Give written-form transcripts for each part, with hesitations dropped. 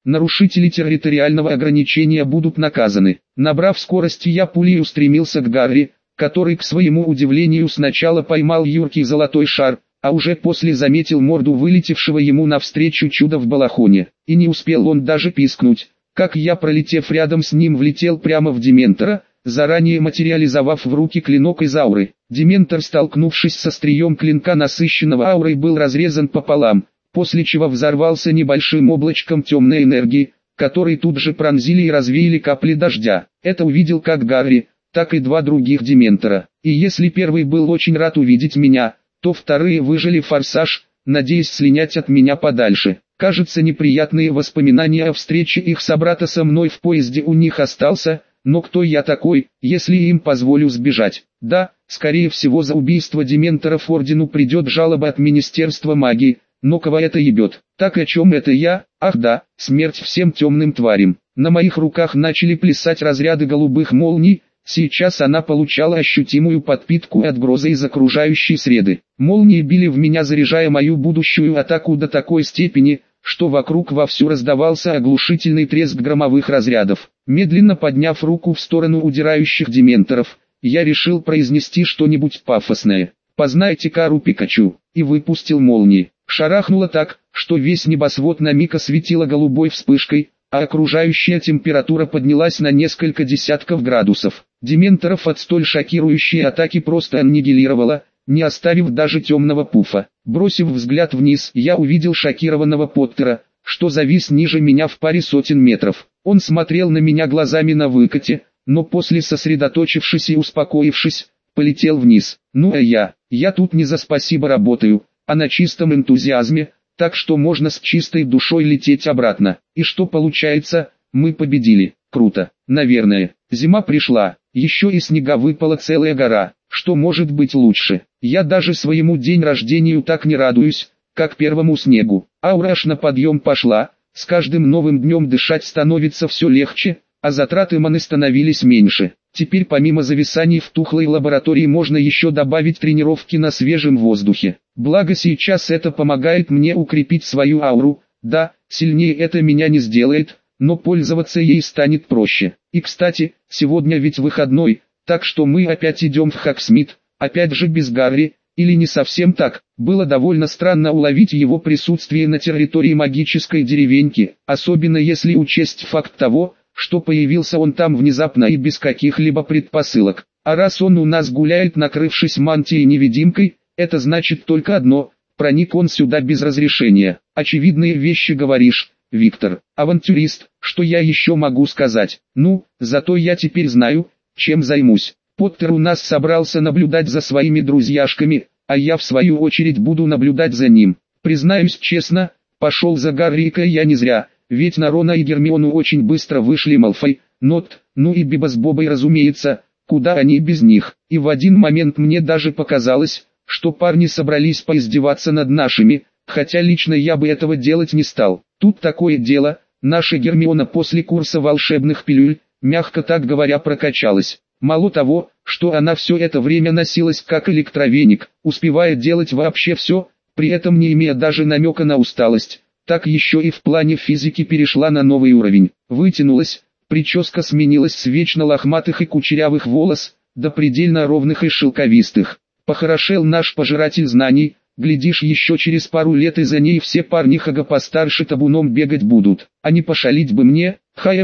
Нарушители территориального ограничения будут наказаны. Набрав скорости, я пулей устремился к Гарри, который, к своему удивлению, сначала поймал юркий золотой шар, а уже после заметил морду вылетевшего ему навстречу чуда в балахоне. И не успел он даже пискнуть, как я, пролетев рядом с ним, влетел прямо в Дементора, заранее материализовав в руки клинок из ауры. Дементор, столкнувшись с острием клинка, насыщенного аурой, был разрезан пополам, после чего взорвался небольшим облачком темной энергии, который тут же пронзили и развеяли капли дождя. Это увидел как Гарри, так и два других Дементора. И если первый был очень рад увидеть меня, то вторые выжили форсаж, надеясь слинять от меня подальше. Кажется, неприятные воспоминания о встрече их собрата со мной в поезде у них остался, но кто я такой, если им позволю сбежать? Да, скорее всего, за убийство Дементоров ордену придет жалоба от Министерства магии, но кого это ебет? Так о чем это я? Ах да, смерть всем темным тварям. На моих руках начали плясать разряды голубых молний. Сейчас она получала ощутимую подпитку от грозы из окружающей среды. Молнии били в меня, заряжая мою будущую атаку до такой степени, что вокруг вовсю раздавался оглушительный треск громовых разрядов. Медленно подняв руку в сторону удирающих Дементоров, я решил произнести что-нибудь пафосное. «Познайте кару Пикачу!» И выпустил молнии. Шарахнуло так, что весь небосвод на миг осветило голубой вспышкой, а окружающая температура поднялась на несколько десятков градусов. Дементоров от столь шокирующей атаки просто аннигилировала, не оставив даже темного пуфа. Бросив взгляд вниз, я увидел шокированного Поттера, что завис ниже меня в паре сотен метров. Он смотрел на меня глазами на выкате, но после, сосредоточившись и успокоившись, полетел вниз. Ну а я тут не за спасибо работаю, а на чистом энтузиазме, так что можно с чистой душой лететь обратно. И что получается, мы победили. Круто, наверное. Зима пришла, еще и снега выпала целая гора. Что может быть лучше? Я даже своему день рождения так не радуюсь, как первому снегу. Аура аж на подъем пошла, с каждым новым днем дышать становится все легче, а затраты маны становились меньше. Теперь помимо зависаний в тухлой лаборатории можно еще добавить тренировки на свежем воздухе. Благо сейчас это помогает мне укрепить свою ауру. Да, сильнее это меня не сделает, но пользоваться ей станет проще. И кстати, сегодня ведь выходной, так что мы опять идем в Хоксмит, опять же без Гарри, или не совсем так. Было довольно странно уловить его присутствие на территории магической деревеньки, особенно если учесть факт того, что появился он там внезапно и без каких-либо предпосылок. А раз он у нас гуляет, накрывшись мантией-невидимкой, это значит только одно: проник он сюда без разрешения. Очевидные вещи говоришь, Виктор. Авантюрист, что я еще могу сказать? Ну, зато я теперь знаю, чем займусь. Поттер у нас собрался наблюдать за своими друзьяшками, а я в свою очередь буду наблюдать за ним. Признаюсь честно, пошел за Гарри-ка я не зря, ведь на Рона и Гермиону очень быстро вышли Малфой, Нот, ну и Биба с Бобой, разумеется, куда они без них. И в один момент мне даже показалось, что парни собрались поиздеваться над нашими, хотя лично я бы этого делать не стал. Тут такое дело, наша Гермиона после курса волшебных пилюль, мягко так говоря, прокачалась. Мало того, что она все это время носилась как электровеник, успевая делать вообще все, при этом не имея даже намека на усталость, так еще и в плане физики перешла на новый уровень. Вытянулась, прическа сменилась с вечно лохматых и кучерявых волос, до предельно ровных и шелковистых. Похорошел наш пожиратель знаний, глядишь, еще через пару лет и за ней все парнихага постарше табуном бегать будут. А не пошалить бы мне?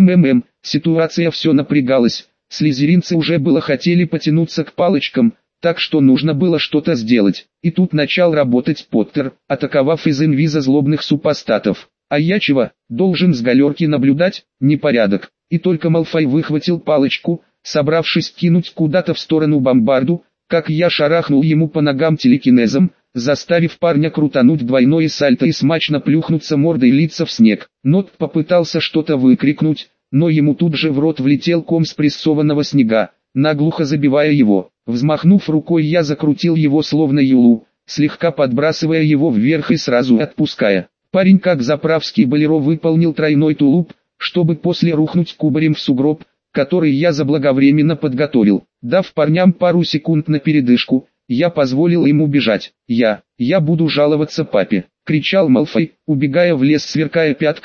Ситуация все напрягалась. Слизеринцы уже было хотели потянуться к палочкам, так что нужно было что-то сделать. И тут начал работать Поттер, атаковав из инвиза злобных супостатов. А я чего, должен с галерки наблюдать? Непорядок. И только Малфой выхватил палочку, собравшись кинуть куда-то в сторону бомбарду, как я шарахнул ему по ногам телекинезом, заставив парня крутануть двойное сальто и смачно плюхнуться мордой лица в снег. Нот попытался что-то выкрикнуть, но ему тут же в рот влетел ком спрессованного снега, наглухо забивая его. Взмахнув рукой, я закрутил его словно юлу, слегка подбрасывая его вверх и сразу отпуская. Парень как заправский болеро выполнил тройной тулуп, чтобы после рухнуть кубарем в сугроб, который я заблаговременно подготовил. Дав парням пару секунд на передышку, я позволил им убежать. Я буду жаловаться папе, кричал Малфой, убегая в лес, сверкая пятками,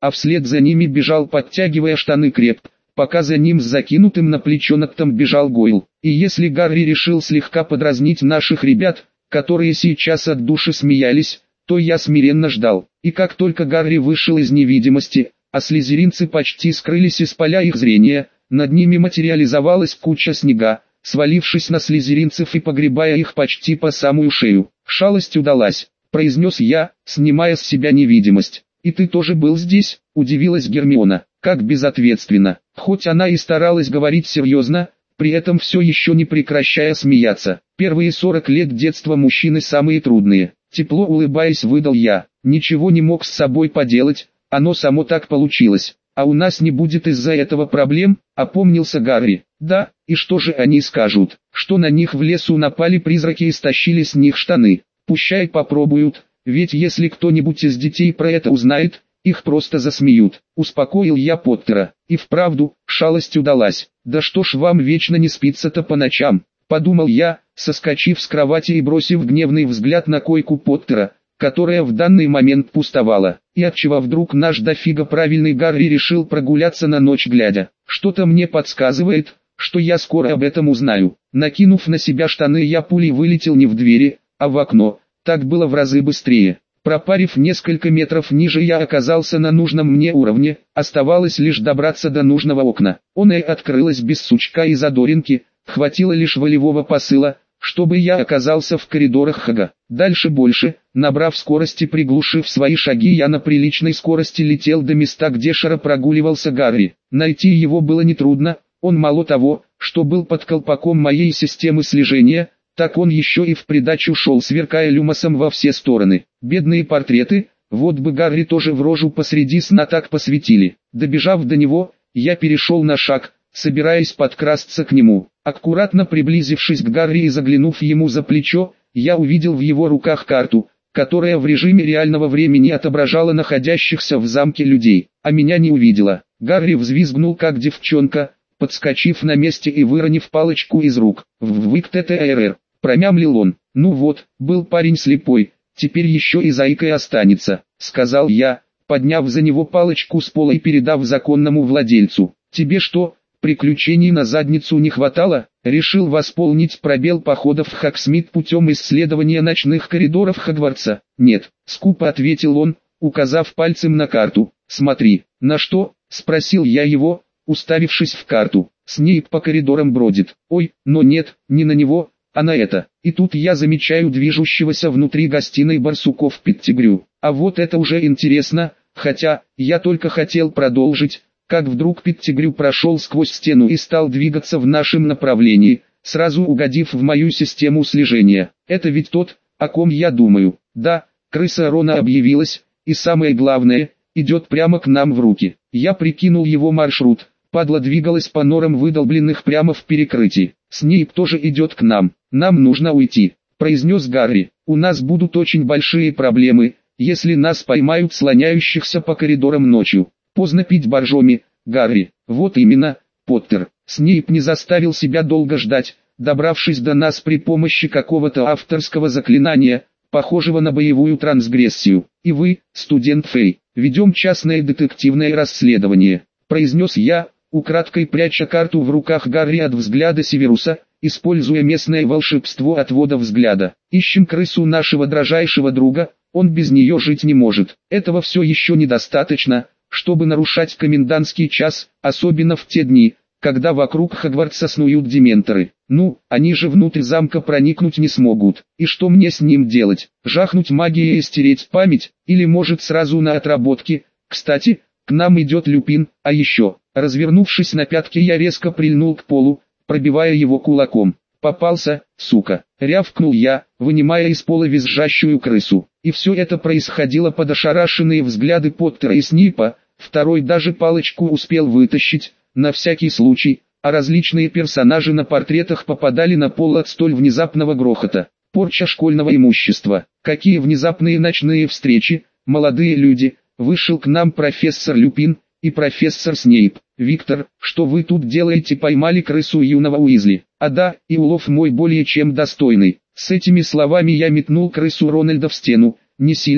а вслед за ними бежал, подтягивая штаны крепко, пока за ним с закинутым на плечо ногтем бежал Гойл. И если Гарри решил слегка подразнить наших ребят, которые сейчас от души смеялись, то я смиренно ждал. И как только Гарри вышел из невидимости, а слизеринцы почти скрылись из поля их зрения, над ними материализовалась куча снега, свалившись на слизеринцев и погребая их почти по самую шею. «Шалость удалась», — произнес я, снимая с себя невидимость. «И ты тоже был здесь?» — удивилась Гермиона. Как безответственно. Хоть она и старалась говорить серьезно, при этом все еще не прекращая смеяться. Первые 40 лет детства мужчины самые трудные. Тепло улыбаясь, выдал я. Ничего не мог с собой поделать, оно само так получилось. А у нас не будет из-за этого проблем, опомнился Гарри. Да, и что же они скажут? Что на них в лесу напали призраки и стащили с них штаны? Пущай попробуют, ведь если кто-нибудь из детей про это узнает, их просто засмеют. Успокоил я Поттера. И вправду, шалость удалась. Да что ж вам вечно не спится-то по ночам? Подумал я, соскочив с кровати и бросив гневный взгляд на койку Поттера, которая в данный момент пустовала. И отчего вдруг наш дофига правильный Гарри решил прогуляться на ночь глядя. Что-то мне подсказывает, что я скоро об этом узнаю. Накинув на себя штаны, я пулей вылетел не в двери, а в окно. Так было в разы быстрее. Пропарив несколько метров ниже, я оказался на нужном мне уровне, оставалось лишь добраться до нужного окна. Оно и открылось без сучка и задоринки, хватило лишь волевого посыла, чтобы я оказался в коридорах Хага. Дальше больше, набрав скорость и приглушив свои шаги, я на приличной скорости летел до места, где широко прогуливался Гарри. Найти его было нетрудно, он мало того, что был под колпаком моей системы слежения, так он еще и в придачу шел, сверкая люмосом во все стороны. Бедные портреты, вот бы Гарри тоже в рожу посреди сна так посветили. Добежав до него, я перешел на шаг, собираясь подкрасться к нему. Аккуратно приблизившись к Гарри и заглянув ему за плечо, я увидел в его руках карту, которая в режиме реального времени отображала находящихся в замке людей, а меня не увидела. Гарри взвизгнул как девчонка, подскочив на месте и выронив палочку из рук. «ВВКТТРР», промямлил он. «Ну вот, был парень слепой, теперь еще и заикой останется», сказал я, подняв за него палочку с пола и передав законному владельцу. «Тебе что, приключений на задницу не хватало?» Решил восполнить пробел походов в Хогсмит путем исследования ночных коридоров Хогвартса. «Нет», скупо ответил он, указав пальцем на карту. «Смотри». «На что?» спросил я его, уставившись в карту. «Снейп по коридорам бродит». «Ой, но нет, не на него, а на это». И тут я замечаю движущегося внутри гостиной барсуков Петтигрю. А вот это уже интересно, хотя, я только хотел продолжить, как вдруг Петтигрю прошел сквозь стену и стал двигаться в нашем направлении, сразу угодив в мою систему слежения. Это ведь тот, о ком я думаю. Да, крыса Рона объявилась, и самое главное, идет прямо к нам в руки. Я прикинул его маршрут. Падла двигалась по норам, выдолбленных прямо в перекрытии. «Снейп тоже идет к нам. Нам нужно уйти», произнес Гарри. «У нас будут очень большие проблемы, если нас поймают слоняющихся по коридорам ночью. Поздно пить боржоми, Гарри». «Вот именно, Поттер». Снейп не заставил себя долго ждать, добравшись до нас при помощи какого-то авторского заклинания, похожего на боевую трансгрессию. «И вы, студент Фей, ведем частное детективное расследование», произнес я, украдкой пряча карту в руках Гарри от взгляда Северуса, используя местное волшебство отвода взгляда. «Ищем крысу нашего дрожайшего друга, он без нее жить не может». Этого все еще недостаточно, чтобы нарушать комендантский час, особенно в те дни, когда вокруг Хогвартса снуют дементоры. Ну, они же внутрь замка проникнуть не смогут. И что мне с ним делать? Жахнуть магией и стереть память? Или может сразу на отработке? Кстати, к нам идет Люпин, а еще, развернувшись на пятки, я резко прильнул к полу, пробивая его кулаком. «Попался, сука!» — рявкнул я, вынимая из пола визжащую крысу. И все это происходило под ошарашенные взгляды Поттера и Снейпа. Второй даже палочку успел вытащить, на всякий случай, а различные персонажи на портретах попадали на пол от столь внезапного грохота. Порча школьного имущества. Какие внезапные ночные встречи, молодые люди. Вышел к нам профессор Люпин и профессор Снейп. «Виктор, что вы тут делаете?» «Поймали крысу юного Уизли». «А да, и улов мой более чем достойный». С этими словами я метнул крысу Рональда в стену, не сильно,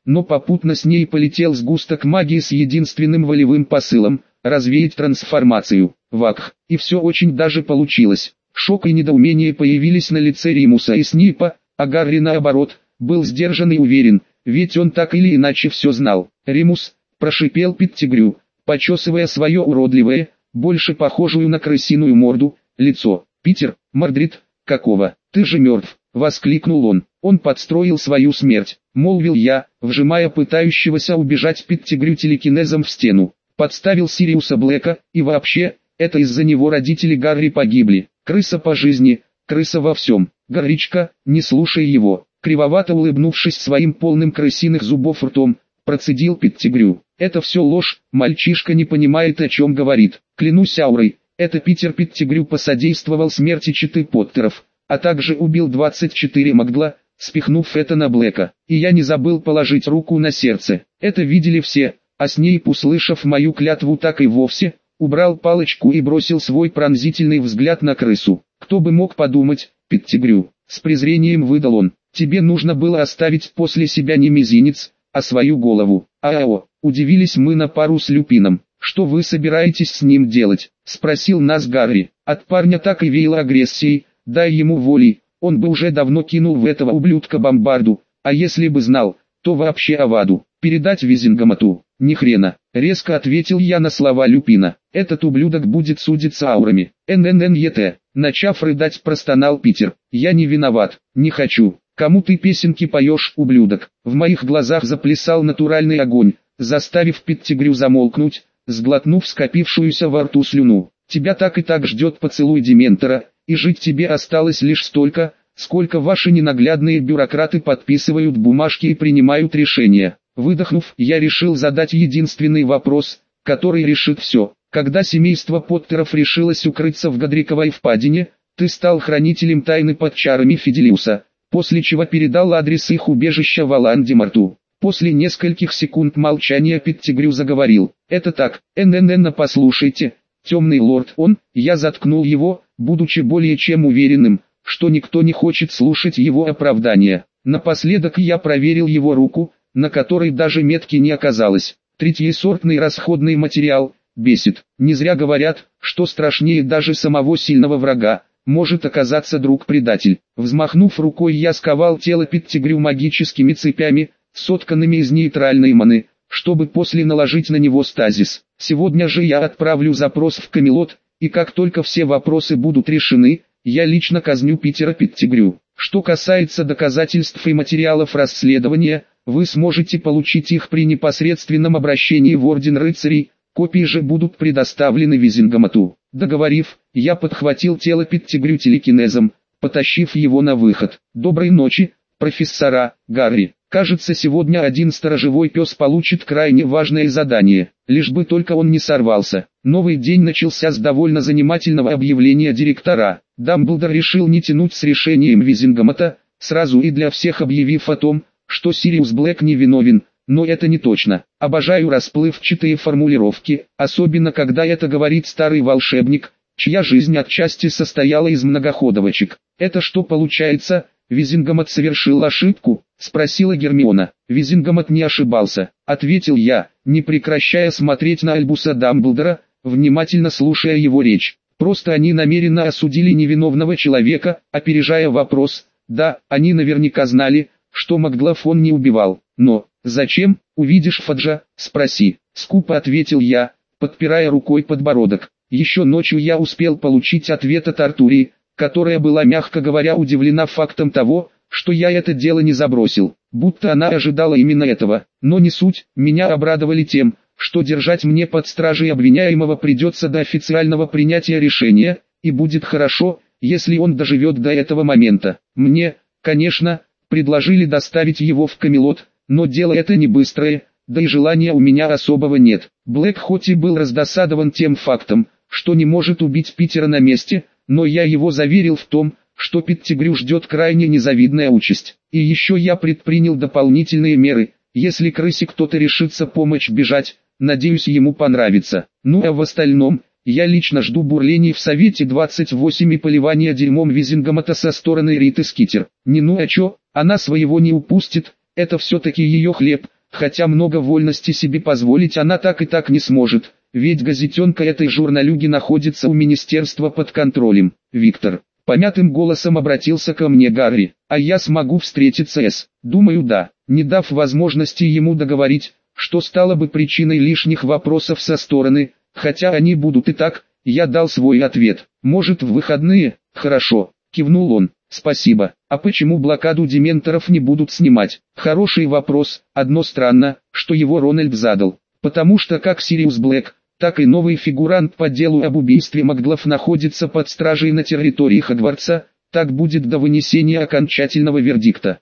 но попутно с ней полетел сгусток магии с единственным волевым посылом – развеять трансформацию. Вакх, и все очень даже получилось. Шок и недоумение появились на лице Римуса и Снипа, а Гарри наоборот, был сдержан и уверен, ведь он так или иначе все знал. «Римус», – прошипел Петтигрю, почесывая свое уродливое, больше похожую на крысиную морду, лицо. «Питер, Мордрид, какого? Ты же мертв!» — воскликнул он. «Он подстроил свою смерть», — молвил я, вжимая пытающегося убежать Петтигрю телекинезом в стену. «Подставил Сириуса Блэка, и вообще, это из-за него родители Гарри погибли. Крыса по жизни, крыса во всем. Горичка, не слушай его». Кривовато улыбнувшись своим полным крысиных зубов ртом, процедил Петтигрю. «Это все ложь, мальчишка не понимает, о чем говорит. Клянусь аурой, это Питер Петтигрю посодействовал смерти читы Поттеров, а также убил 24 Магла, спихнув это на Блэка. И я не забыл положить руку на сердце. Это видели все, а Снейп, услышав мою клятву, так и вовсе убрал палочку и бросил свой пронзительный взгляд на крысу. Кто бы мог подумать, Петтигрю, с презрением выдал он, тебе нужно было оставить после себя не мизинец, а свою голову. «Ао», удивились мы на пару с Люпином. «Что вы собираетесь с ним делать?» — спросил нас Гарри. От парня так и веяло агрессией, дай ему воли, он бы уже давно кинул в этого ублюдка бомбарду, а если бы знал, то вообще аваду. «Передать Визингамату?» «Ни хрена», — резко ответил я на слова Люпина. «Этот ублюдок будет судиться аурами». «НННЕТ», начав рыдать, простонал Питер. «Я не виноват, не хочу». «Кому ты песенки поешь, ублюдок?» В моих глазах заплясал натуральный огонь, заставив Петтигрю замолкнуть, сглотнув скопившуюся во рту слюну. «Тебя так и так ждет поцелуй Дементора, и жить тебе осталось лишь столько, сколько ваши ненаглядные бюрократы подписывают бумажки и принимают решения». Выдохнув, я решил задать единственный вопрос, который решит все. Когда семейство Поттеров решилось укрыться в Годриковой впадине, ты стал хранителем тайны под чарами Фиделиуса, после чего передал адрес их убежища Волан-де-Морту. После нескольких секунд молчания Петтигрю заговорил. «Это так, ННН, послушайте, темный лорд я заткнул его, будучи более чем уверенным, что никто не хочет слушать его оправдания. Напоследок я проверил его руку, на которой даже метки не оказалось. Третьесортный расходный материал, бесит. Не зря говорят, что страшнее даже самого сильного врага может оказаться друг-предатель». Взмахнув рукой, я сковал тело Петтигрю магическими цепями, сотканными из нейтральной маны, чтобы после наложить на него стазис. Сегодня же я отправлю запрос в Камелот, и как только все вопросы будут решены, я лично казню Питера Петтигрю. Что касается доказательств и материалов расследования, вы сможете получить их при непосредственном обращении в Орден Рыцарей, копии же будут предоставлены Визингамату. Договорив, я подхватил тело Петтигрю телекинезом, потащив его на выход. «Доброй ночи, профессора, Гарри. Кажется, сегодня один сторожевой пес получит крайне важное задание, лишь бы только он не сорвался». Новый день начался с довольно занимательного объявления директора. Дамблдор решил не тянуть с решением Визингамата, сразу и для всех объявив о том, что Сириус Блэк не виновен, но это не точно. Обожаю расплывчатые формулировки, особенно когда это говорит старый волшебник, чья жизнь отчасти состояла из многоходовочек. «Это что получается, Визингамат совершил ошибку?» — спросила Гермиона. «Визингамат не ошибался», — ответил я, не прекращая смотреть на Альбуса Дамблдора, внимательно слушая его речь. «Просто они намеренно осудили невиновного человека, опережая вопрос. Да, они наверняка знали, что Маглов он не убивал, но зачем? Увидишь Фаджа, спроси», — скупо ответил я, подпирая рукой подбородок. Еще ночью я успел получить ответ от Артурии, которая была, мягко говоря, удивлена фактом того, что я это дело не забросил, будто она ожидала именно этого. Но не суть, меня обрадовали тем, что держать мне под стражей обвиняемого придется до официального принятия решения, и будет хорошо, если он доживет до этого момента. Мне, конечно, предложили доставить его в Камелот, но дело это не быстрое, да и желания у меня особого нет. Блэк хоть и был раздосадован тем фактом, что не может убить Питера на месте, но я его заверил в том, что Петтигрю ждет крайне незавидная участь. И еще я предпринял дополнительные меры, если крысе кто-то решится помочь бежать, надеюсь, ему понравится. Ну а в остальном, я лично жду бурлений в Совете 28 и поливания дерьмом Визингамата со стороны Риты Скитер. Не ну а чё, она своего не упустит, это все-таки ее хлеб, хотя много вольности себе позволить она так и так не сможет, ведь газетенка этой журналюги находится у министерства под контролем. Виктор, помятым голосом обратился ко мне Гарри, а я смогу встретиться с... Думаю, да, не дав возможности ему договорить, что стало бы причиной лишних вопросов со стороны, хотя они будут и так, я дал свой ответ. Может, в выходные? Хорошо, кивнул он. Спасибо. А почему блокаду дементоров не будут снимать? Хороший вопрос. Одно странно, что его Рональд задал. Потому что как Сириус Блэк, так и новый фигурант по делу об убийстве Маглов находится под стражей на территории Хогвартса, так будет до вынесения окончательного вердикта.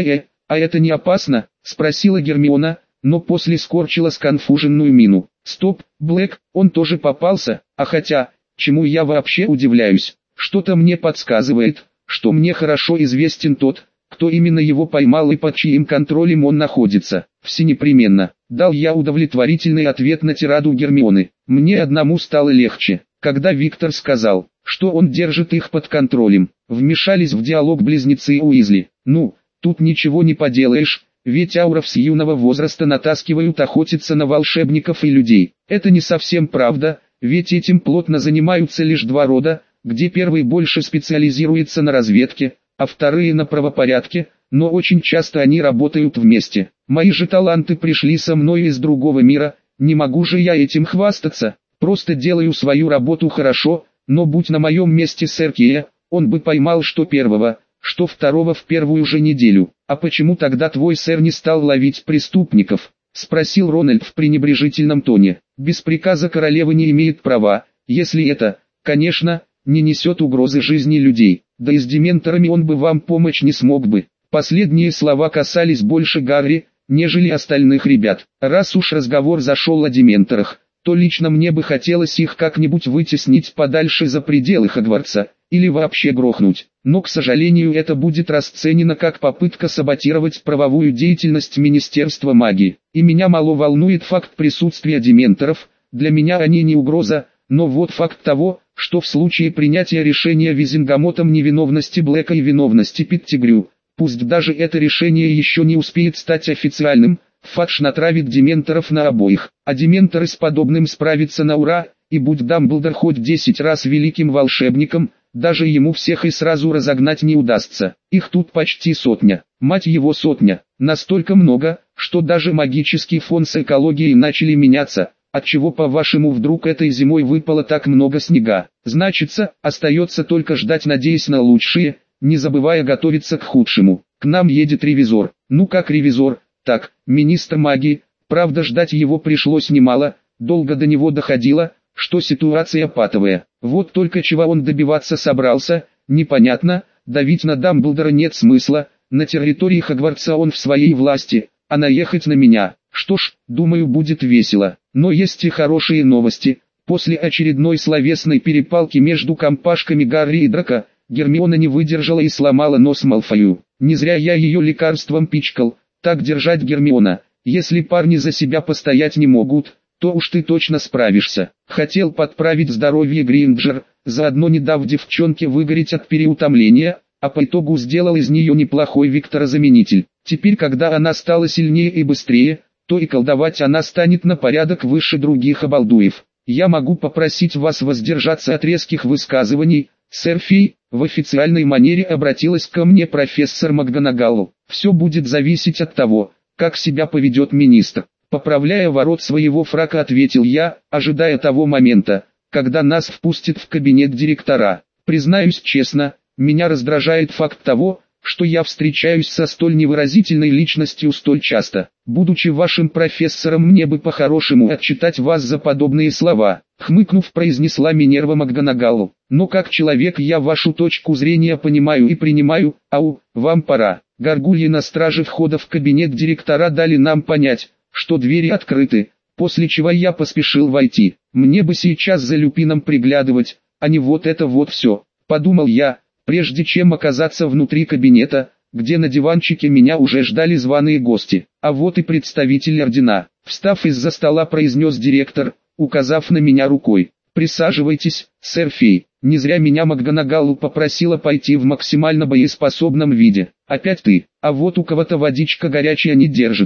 А это не опасно? Спросила Гермиона, но после скорчила сконфуженную мину. Стоп, Блэк, он тоже попался, а хотя, чему я вообще удивляюсь? Что-то мне подсказывает, что мне хорошо известен тот, кто именно его поймал и под чьим контролем он находится. Все непременно. Дал я удовлетворительный ответ на тираду Гермионы. Мне одному стало легче, когда Виктор сказал, что он держит их под контролем. Вмешались в диалог близнецы Уизли. Ну, тут ничего не поделаешь, ведь ауров с юного возраста натаскивают охотиться на волшебников и людей. Это не совсем правда, ведь этим плотно занимаются лишь два рода, где первый больше специализируется на разведке, а вторые на правопорядке, но очень часто они работают вместе. Мои же таланты пришли со мной из другого мира, не могу же я этим хвастаться, просто делаю свою работу хорошо, но будь на моем месте сэр Кея, он бы поймал что первого, что второго в первую же неделю. А почему тогда твой сэр не стал ловить преступников? Спросил Рональд в пренебрежительном тоне. Без приказа королевы не имеет права, если это, конечно, не несет угрозы жизни людей. Да и с дементорами он бы вам помочь не смог бы. Последние слова касались больше Гарри, нежели остальных ребят. Раз уж разговор зашел о дементорах, то лично мне бы хотелось их как-нибудь вытеснить подальше за пределы Хогвартса, или вообще грохнуть. Но, к сожалению, это будет расценено как попытка саботировать правовую деятельность Министерства магии. И меня мало волнует факт присутствия дементоров, для меня они не угроза, но вот факт того, что в случае принятия решения Визенгамотом невиновности Блэка и виновности Петтигрю, пусть даже это решение еще не успеет стать официальным, Фадж натравит дементоров на обоих, а дементоры с подобным справятся на ура, и будь Дамблдор хоть 10 раз великим волшебником, даже ему всех и сразу разогнать не удастся. Их тут почти сотня, мать его сотня, настолько много, что даже магический фон с экологией начали меняться. Отчего, по-вашему, вдруг этой зимой выпало так много снега? Значится, остается только ждать, надеясь на лучшее, не забывая готовиться к худшему. К нам едет ревизор. Ну как ревизор? Так, министр магии. Правда, ждать его пришлось немало, долго до него доходило, что ситуация патовая. Вот только чего он добиваться собрался, непонятно, давить на Дамблдора нет смысла, на территории Хогвартса он в своей власти, а наехать на меня, что ж, думаю, будет весело. Но есть и хорошие новости. После очередной словесной перепалки между компашками Гарри и Драко, Гермиона не выдержала и сломала нос Малфою. Не зря я ее лекарством пичкал. Так держать, Гермиона. Если парни за себя постоять не могут, то уж ты точно справишься. Хотел подправить здоровье Гринджер, заодно не дав девчонке выгореть от переутомления, а по итогу сделал из нее неплохой Виктора-заменитель. Теперь, когда она стала сильнее и быстрее, то и колдовать она станет на порядок выше других обалдуев. Я могу попросить вас воздержаться от резких высказываний, сэр Фи, в официальной манере обратилась ко мне профессор МакГонагал. Все будет зависеть от того, как себя поведет министр. Поправляя ворот своего фрака, ответил я, ожидая того момента, когда нас впустят в кабинет директора. Признаюсь честно, меня раздражает факт того, что я встречаюсь со столь невыразительной личностью столь часто. Будучи вашим профессором, мне бы по-хорошему отчитать вас за подобные слова. Хмыкнув, произнесла Минерва МакГонагал. Но как человек я вашу точку зрения понимаю и принимаю, ау, вам пора. Горгульи на страже входа в кабинет директора дали нам понять, что двери открыты, после чего я поспешил войти. Мне бы сейчас за Люпином приглядывать, а не вот это вот все, подумал я, прежде чем оказаться внутри кабинета, где на диванчике меня уже ждали званые гости. А вот и представитель ордена. Встав из-за стола, произнес директор, указав на меня рукой. «Присаживайтесь, сэр Фей». Не зря меня МакГонагал попросила пойти в максимально боеспособном виде. «Опять ты, а вот у кого-то водичка горячая не держится», —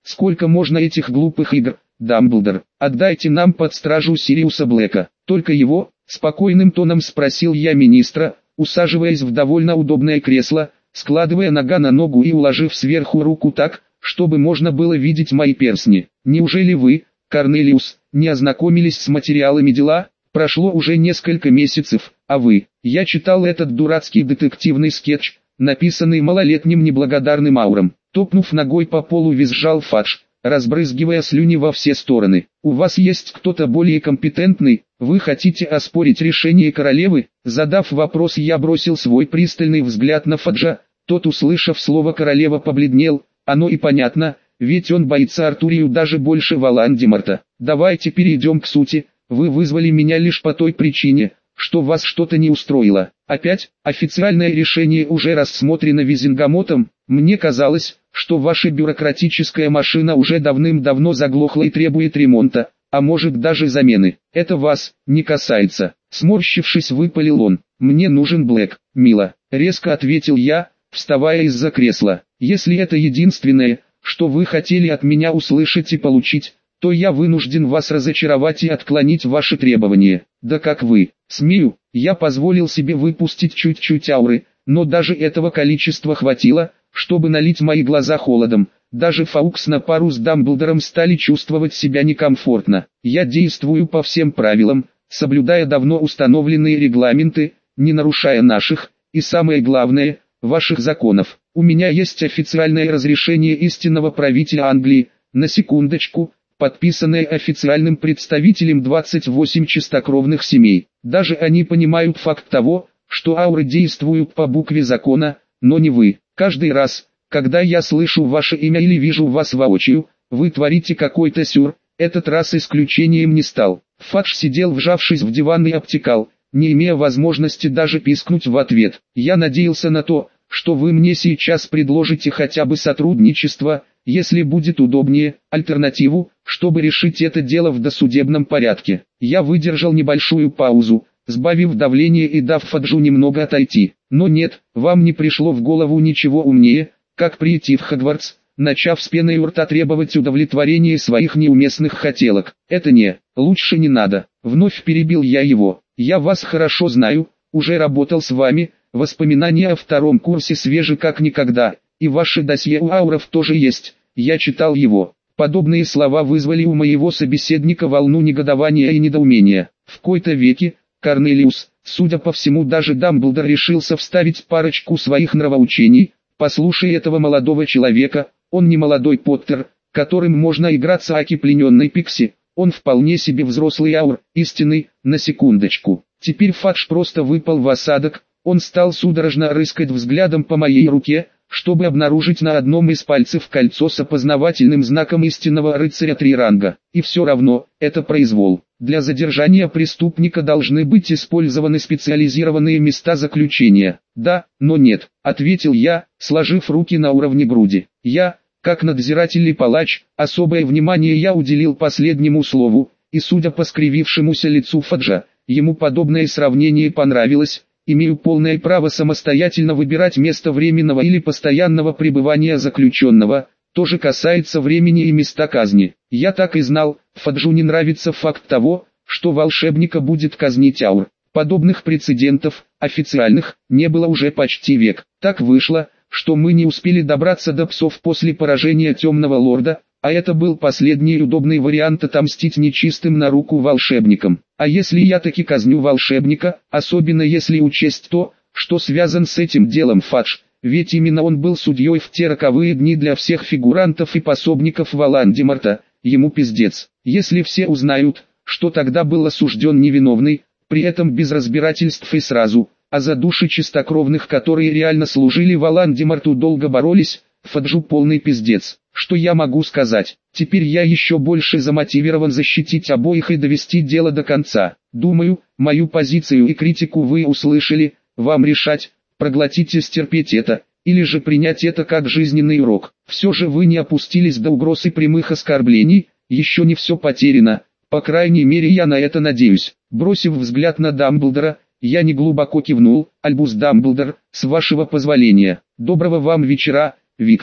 Сколько можно этих глупых игр, Дамблдор? Отдайте нам под стражу Сириуса Блэка. Только его? Спокойным тоном спросил я министра, усаживаясь в довольно удобное кресло, складывая нога на ногу и уложив сверху руку так, чтобы можно было видеть мои перстни. Неужели вы, Корнелиус, не ознакомились с материалами дела? Прошло уже несколько месяцев, а вы? Я читал этот дурацкий детективный скетч, написанный малолетним неблагодарным Ауром. Топнув ногой по полу, визжал Фадж, разбрызгивая слюни во все стороны. У вас есть кто-то более компетентный? Вы хотите оспорить решение королевы? Задав вопрос, я бросил свой пристальный взгляд на Фаджа. Тот, услышав слово королева, побледнел. Оно и понятно, ведь он боится Артурию даже больше Волан-де-Морта. Давайте перейдем к сути. Вы вызвали меня лишь по той причине, что вас что-то не устроило. Опять, официальное решение уже рассмотрено Визенгамотом. Мне казалось, что ваша бюрократическая машина уже давным-давно заглохла и требует ремонта, а может даже замены. Это вас не касается. Сморщившись, выпалил он. Мне нужен Блэк, мило. Резко ответил я, вставая из-за кресла. Если это единственное, что вы хотели от меня услышать и получить, то я вынужден вас разочаровать и отклонить ваши требования. Да как вы? Смею, я позволил себе выпустить чуть-чуть ауры, но даже этого количества хватило, чтобы налить мои глаза холодом. Даже Фаукс на пару с Дамблдором стали чувствовать себя некомфортно. Я действую по всем правилам, соблюдая давно установленные регламенты, не нарушая наших, и самое главное, ваших законов. У меня есть официальное разрешение истинного правителя Англии, на секундочку, подписанное официальным представителем 28 чистокровных семей. Даже они понимают факт того, что ауры действуют по букве закона, но не вы. Каждый раз, когда я слышу ваше имя или вижу вас воочию, вы творите какой-то сюр, этот раз исключением не стал. Фадж сидел вжавшись в диван и обтекал, не имея возможности даже пискнуть в ответ. Я надеялся на то, что вы мне сейчас предложите хотя бы сотрудничество, если будет удобнее, альтернативу, чтобы решить это дело в досудебном порядке. Я выдержал небольшую паузу, сбавив давление и дав Фаджу немного отойти. Но нет, вам не пришло в голову ничего умнее, как прийти в Хогвартс, начав с пеной у рта требовать удовлетворения своих неуместных хотелок. Это не, лучше не надо. Вновь перебил я его. Я вас хорошо знаю, уже работал с вами, воспоминания о втором курсе свежи как никогда, и ваше досье у ауров тоже есть, я читал его. Подобные слова вызвали у моего собеседника волну негодования и недоумения. В кои-то веки, Корнелиус, судя по всему, даже Дамблдор решился вставить парочку своих нравоучений. Послушай этого молодого человека, он не молодой Поттер, которым можно играться аки плененной Пикси, он вполне себе взрослый аур, истинный, на секундочку. Теперь Фадж просто выпал в осадок, он стал судорожно рыскать взглядом по моей руке, чтобы обнаружить на одном из пальцев кольцо с опознавательным знаком истинного рыцаря 3 ранга. И все равно, это произвол. Для задержания преступника должны быть использованы специализированные места заключения. Да, но нет, ответил я, сложив руки на уровне груди. Я, как надзиратель и палач, особое внимание я уделил последнему слову, и судя по скривившемуся лицу Фаджа, ему подобное сравнение понравилось. Имею полное право самостоятельно выбирать место временного или постоянного пребывания заключенного, то же касается времени и места казни. Я так и знал, Фаджу не нравится факт того, что волшебника будет казнить аур. Подобных прецедентов, официальных, не было уже почти век. Так вышло, что мы не успели добраться до псов после поражения Темного Лорда, а это был последний удобный вариант отомстить нечистым на руку волшебникам. А если я таки казню волшебника, особенно если учесть то, что связан с этим делом Фадж, ведь именно он был судьей в те роковые дни для всех фигурантов и пособников Волан-де-Морта, ему пиздец. Если все узнают, что тогда был осужден невиновный, при этом без разбирательств и сразу, а за души чистокровных, которые реально служили Волан-де-Морту, долго боролись, Фаджу полный пиздец. Что я могу сказать? Теперь я еще больше замотивирован защитить обоих и довести дело до конца. Думаю, мою позицию и критику вы услышали, вам решать, проглотить и стерпеть это, или же принять это как жизненный урок. Все же вы не опустились до угроз и прямых оскорблений, еще не все потеряно, по крайней мере я на это надеюсь. Бросив взгляд на Дамблдора, я неглубоко кивнул. Альбус Дамблдор, с вашего позволения. Доброго вам вечера, Виктор.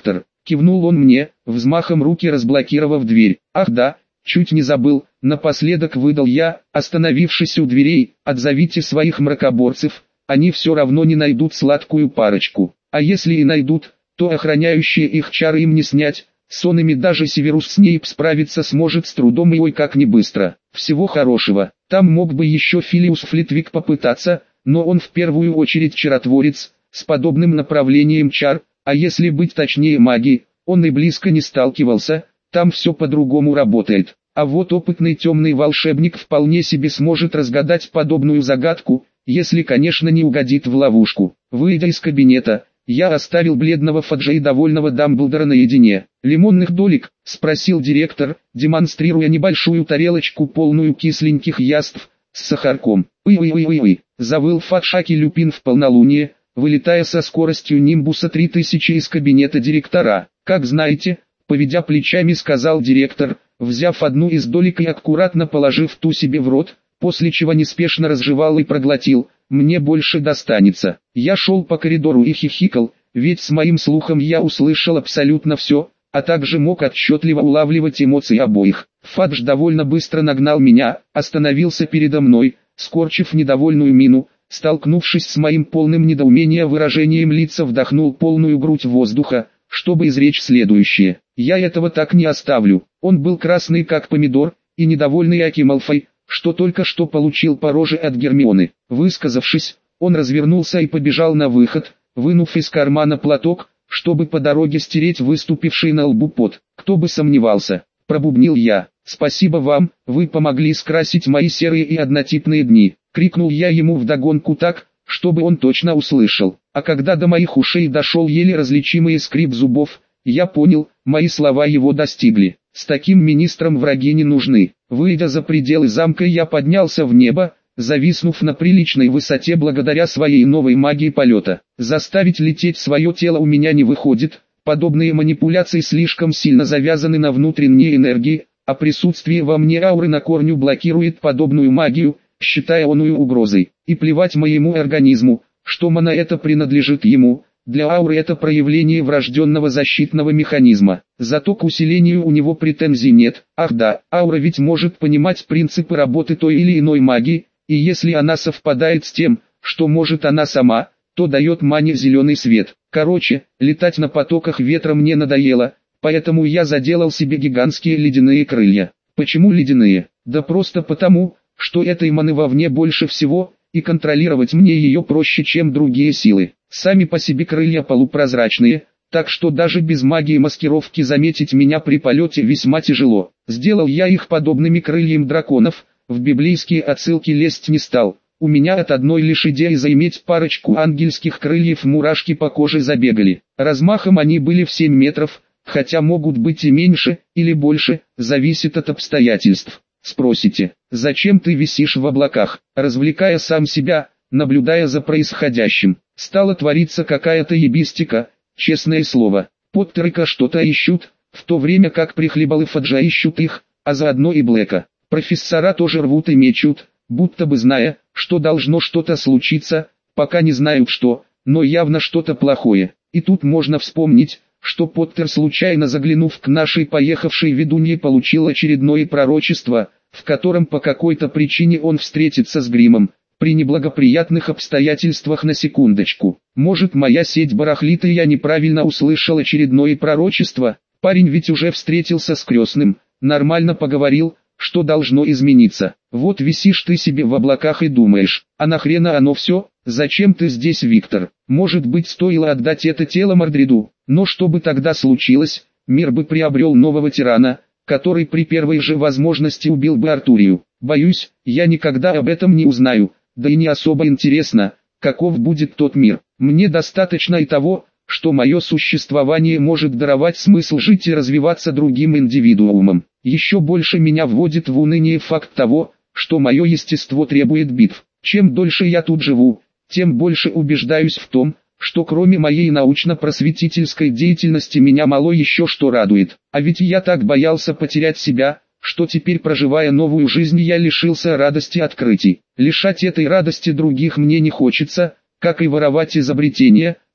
кивнул он мне, взмахом руки разблокировав дверь. Ах да, чуть не забыл, напоследок выдал я, остановившись у дверей, отзовите своих мракоборцев, они все равно не найдут сладкую парочку, а если и найдут, то охраняющие их чары им не снять, с онными даже Северус Снейп справиться сможет с трудом и ой как не быстро. Всего хорошего, там мог бы еще Филиус Флитвик попытаться, но он в первую очередь чаротворец, с подобным направлением чар, а если быть точнее маги, он и близко не сталкивался, там все по-другому работает. А вот опытный темный волшебник вполне себе сможет разгадать подобную загадку, если конечно не угодит в ловушку. Выйдя из кабинета, я оставил бледного Фаджа и довольного Дамблдора наедине. «Лимонных долек?» – спросил директор, демонстрируя небольшую тарелочку полную кисленьких яств с сахарком. «Уй-уй-уй-уй-уй!» – завыл Фадж Люпин в полнолуние, вылетая со скоростью Нимбуса 3000 из кабинета директора. «Как знаете», – поведя плечами сказал директор, взяв одну из долек и аккуратно положив ту себе в рот, после чего неспешно разжевал и проглотил. «Мне больше достанется». Я шел по коридору и хихикал, ведь с моим слухом я услышал абсолютно все, а также мог отчетливо улавливать эмоции обоих. Фадж довольно быстро нагнал меня, остановился передо мной, скорчив недовольную мину, столкнувшись с моим полным недоумения выражением лица, вдохнул полную грудь воздуха, чтобы изречь следующее. «Я этого так не оставлю». Он был красный как помидор, и недовольный Аки Малфой, что только что получил по роже от Гермионы. Высказавшись, он развернулся и побежал на выход, вынув из кармана платок, чтобы по дороге стереть выступивший на лбу пот. «Кто бы сомневался», – пробубнил я. «Спасибо вам, вы помогли скрасить мои серые и однотипные дни», – крикнул я ему вдогонку так, чтобы он точно услышал. А когда до моих ушей дошел еле различимый скрип зубов, я понял, мои слова его достигли. С таким министром враги не нужны. Выйдя за пределы замка, я поднялся в небо, зависнув на приличной высоте благодаря своей новой магии полета. Заставить лететь свое тело у меня не выходит, подобные манипуляции слишком сильно завязаны на внутренней энергии, а присутствие во мне ауры на корню блокирует подобную магию, считая оную угрозой. И плевать моему организму, что мана это принадлежит ему. Для ауры это проявление врожденного защитного механизма, зато к усилению у него претензий нет. Ах да, аура ведь может понимать принципы работы той или иной магии, и если она совпадает с тем, что может она сама, то дает мане зеленый свет. Короче, летать на потоках ветра мне надоело, поэтому я заделал себе гигантские ледяные крылья. Почему ледяные? Да просто потому, что этой маны вовне больше всего, и контролировать мне ее проще, чем другие силы. Сами по себе крылья полупрозрачные, так что даже без магии маскировки заметить меня при полете весьма тяжело. Сделал я их подобными крыльям драконов, в библейские отсылки лезть не стал. У меня от одной лишь идеи заиметь парочку ангельских крыльев мурашки по коже забегали. Размахом они были в 7 метров, хотя могут быть и меньше, или больше, зависит от обстоятельств. Спросите, зачем ты висишь в облаках? Развлекая сам себя, наблюдая за происходящим. Стала твориться какая-то ебистика, честное слово. Поттеры-ка что-то ищут, в то время как прихлебалы Фаджа ищут их, а заодно и Блэка. Профессора тоже рвут и мечут, будто бы зная, что должно что-то случиться, пока не знают что, но явно что-то плохое. И тут можно вспомнить, что Поттер, случайно заглянув к нашей поехавшей ведунье, получил очередное пророчество, в котором по какой-то причине он встретится с Гримом, при неблагоприятных обстоятельствах на секундочку. Может, моя сеть барахлит и я неправильно услышал очередное пророчество? Парень ведь уже встретился с крестным, нормально поговорил, что должно измениться. Вот висишь ты себе в облаках и думаешь, а нахрена оно все? Зачем ты здесь, Виктор? Может быть, стоило отдать это тело Мордреду? Но что бы тогда случилось? Мир бы приобрел нового тирана, который при первой же возможности убил бы Артурию. Боюсь, я никогда об этом не узнаю, да и не особо интересно, каков будет тот мир. Мне достаточно и того, что мое существование может даровать смысл жить и развиваться другим индивидуумам. Еще больше меня вводит в уныние факт того, что мое естество требует битв. Чем дольше я тут живу, тем больше убеждаюсь в том, что кроме моей научно-просветительской деятельности меня мало еще что радует. А ведь я так боялся потерять себя, что теперь, проживая новую жизнь, я лишился радости открытий. Лишать этой радости других мне не хочется, как и воровать изобретения,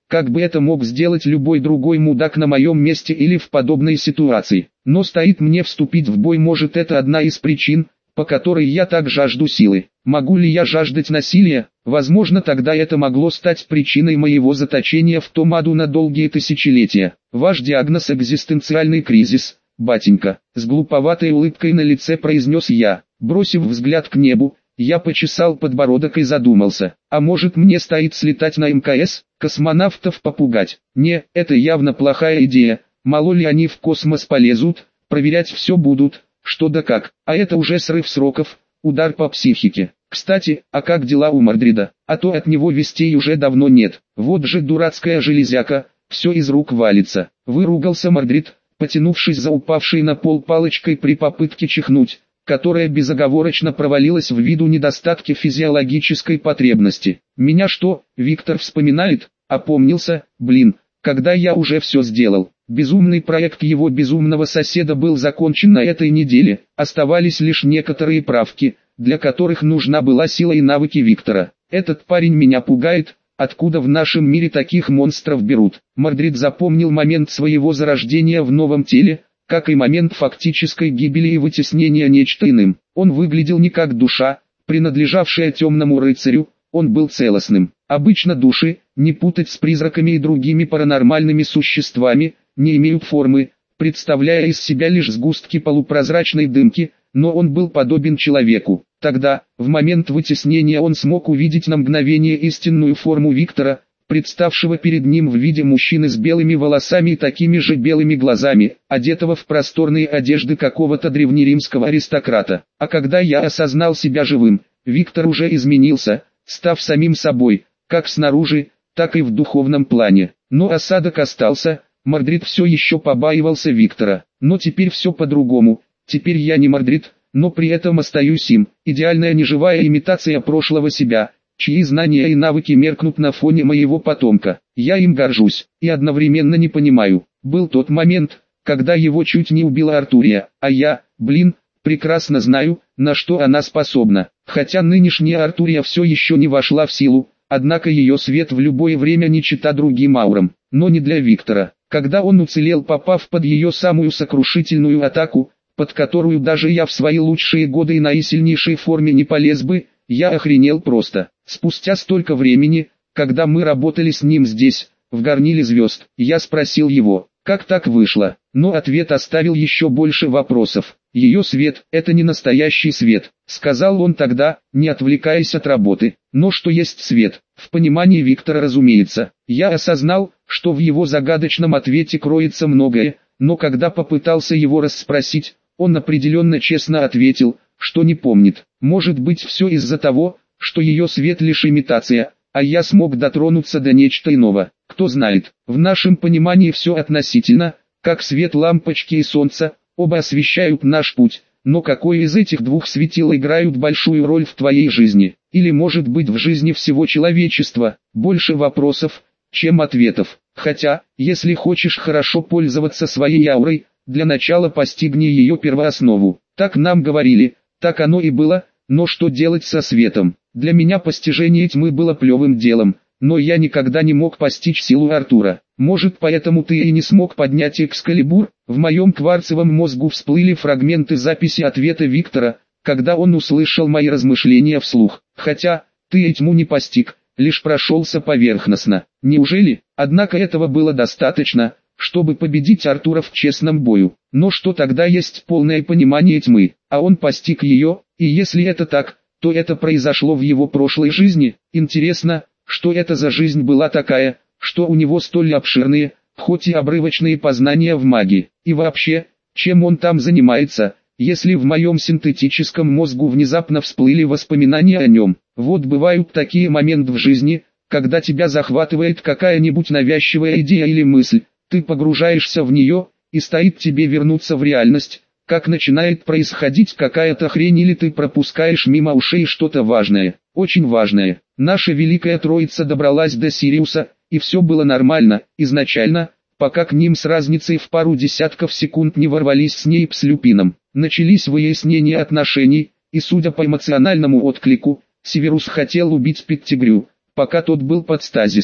как бы это мог сделать любой другой мудак на моем месте или в подобной ситуации. Но стоит мне вступить в бой, может, это одна из причин, по которой я так жажду силы. Могу ли я жаждать насилия? Возможно, тогда это могло стать причиной моего заточения в том аду на долгие тысячелетия. Ваш диагноз — экзистенциальный кризис, батенька. С глуповатой улыбкой на лице произнес я. Бросив взгляд к небу, я почесал подбородок и задумался. А может, мне стоит слетать на МКС, космонавтов попугать? Не, это явно плохая идея. Мало ли они в космос полезут, проверять все будут, что да как. А это уже срыв сроков, удар по психике. Кстати, а как дела у Мордрида? А то от него вестей уже давно нет. Вот же дурацкая железяка, все из рук валится. Выругался Мордрид, потянувшись за упавшей на пол палочкой при попытке чихнуть, которая безоговорочно провалилась ввиду недостатка физиологической потребности. Меня что, Виктор вспоминает? Опомнился, блин, когда я уже все сделал. Безумный проект его безумного соседа был закончен на этой неделе, оставались лишь некоторые правки, для которых нужна была сила и навыки Виктора. Этот парень меня пугает, откуда в нашем мире таких монстров берут. Мордрид запомнил момент своего зарождения в новом теле, как и момент фактической гибели и вытеснения нечто иным. Он выглядел не как душа, принадлежавшая темному рыцарю, он был целостным. Обычно души, не путать с призраками и другими паранормальными существами, не имеют формы, представляя из себя лишь сгустки полупрозрачной дымки, но он был подобен человеку. Тогда, в момент вытеснения он смог увидеть на мгновение истинную форму Виктора, представшего перед ним в виде мужчины с белыми волосами и такими же белыми глазами, одетого в просторные одежды какого-то древнеримского аристократа. А когда я осознал себя живым, Виктор уже изменился, став самим собой, как снаружи, так и в духовном плане. Но осадок остался, Мордрид все еще побаивался Виктора. Но теперь все по-другому, теперь я не Мордрид, но при этом остаюсь им, идеальная неживая имитация прошлого себя, чьи знания и навыки меркнут на фоне моего потомка. Я им горжусь, и одновременно не понимаю. Был тот момент, когда его чуть не убила Артурия, а я, прекрасно знаю, на что она способна. Хотя нынешняя Артурия все еще не вошла в силу, однако ее свет в любое время не чета другим аурам, но не для Виктора. Когда он уцелел, попав под ее самую сокрушительную атаку, под которую даже я в свои лучшие годы и наисильнейшей форме не полез бы, я охренел просто. Спустя столько времени, когда мы работали с ним здесь, в горниле звезд, я спросил его, как так вышло, но ответ оставил еще больше вопросов. Ее свет – это не настоящий свет, сказал он тогда, не отвлекаясь от работы. Но что есть свет? В понимании Виктора, разумеется. Я осознал, что в его загадочном ответе кроется многое, но когда попытался его расспросить, он определенно честно ответил, что не помнит. Может быть, все из-за того, что ее свет лишь имитация, а я смог дотронуться до нечто иного. Кто знает, в нашем понимании все относительно, как свет лампочки и солнца, оба освещают наш путь, но какой из этих двух светил играют большую роль в твоей жизни, или может быть в жизни всего человечества? Больше вопросов, чем ответов. Хотя, если хочешь хорошо пользоваться своей аурой, для начала постигни ее первооснову. Так нам говорили, так оно и было, но что делать со светом? Для меня постижение тьмы было плевым делом, но я никогда не мог постичь силу Артура. Может, поэтому ты и не смог поднять Экскалибур? В моем кварцевом мозгу всплыли фрагменты записи ответа Виктора, когда он услышал мои размышления вслух. Хотя, ты и тьму не постиг, лишь прошелся поверхностно. Неужели? Однако этого было достаточно, чтобы победить Артура в честном бою. Но что тогда есть полное понимание тьмы? А он постиг ее, и если это так, то это произошло в его прошлой жизни. Интересно, что это за жизнь была такая, что у него столь обширные, хоть и обрывочные познания в магии. И вообще, чем он там занимается, если в моем синтетическом мозгу внезапно всплыли воспоминания о нем. Вот бывают такие моменты в жизни, когда тебя захватывает какая-нибудь навязчивая идея или мысль, ты погружаешься в нее, и стоит тебе вернуться в реальность, как начинает происходить какая-то хрень или ты пропускаешь мимо ушей что-то важное, очень важное. Наша Великая Троица добралась до Сириуса, и все было нормально, изначально, пока к ним с разницей в пару десятков секунд не ворвались с ней с Люпином. Начались выяснения отношений, и судя по эмоциональному отклику, Северус хотел убить Петтигрю, пока тот был под стазисом.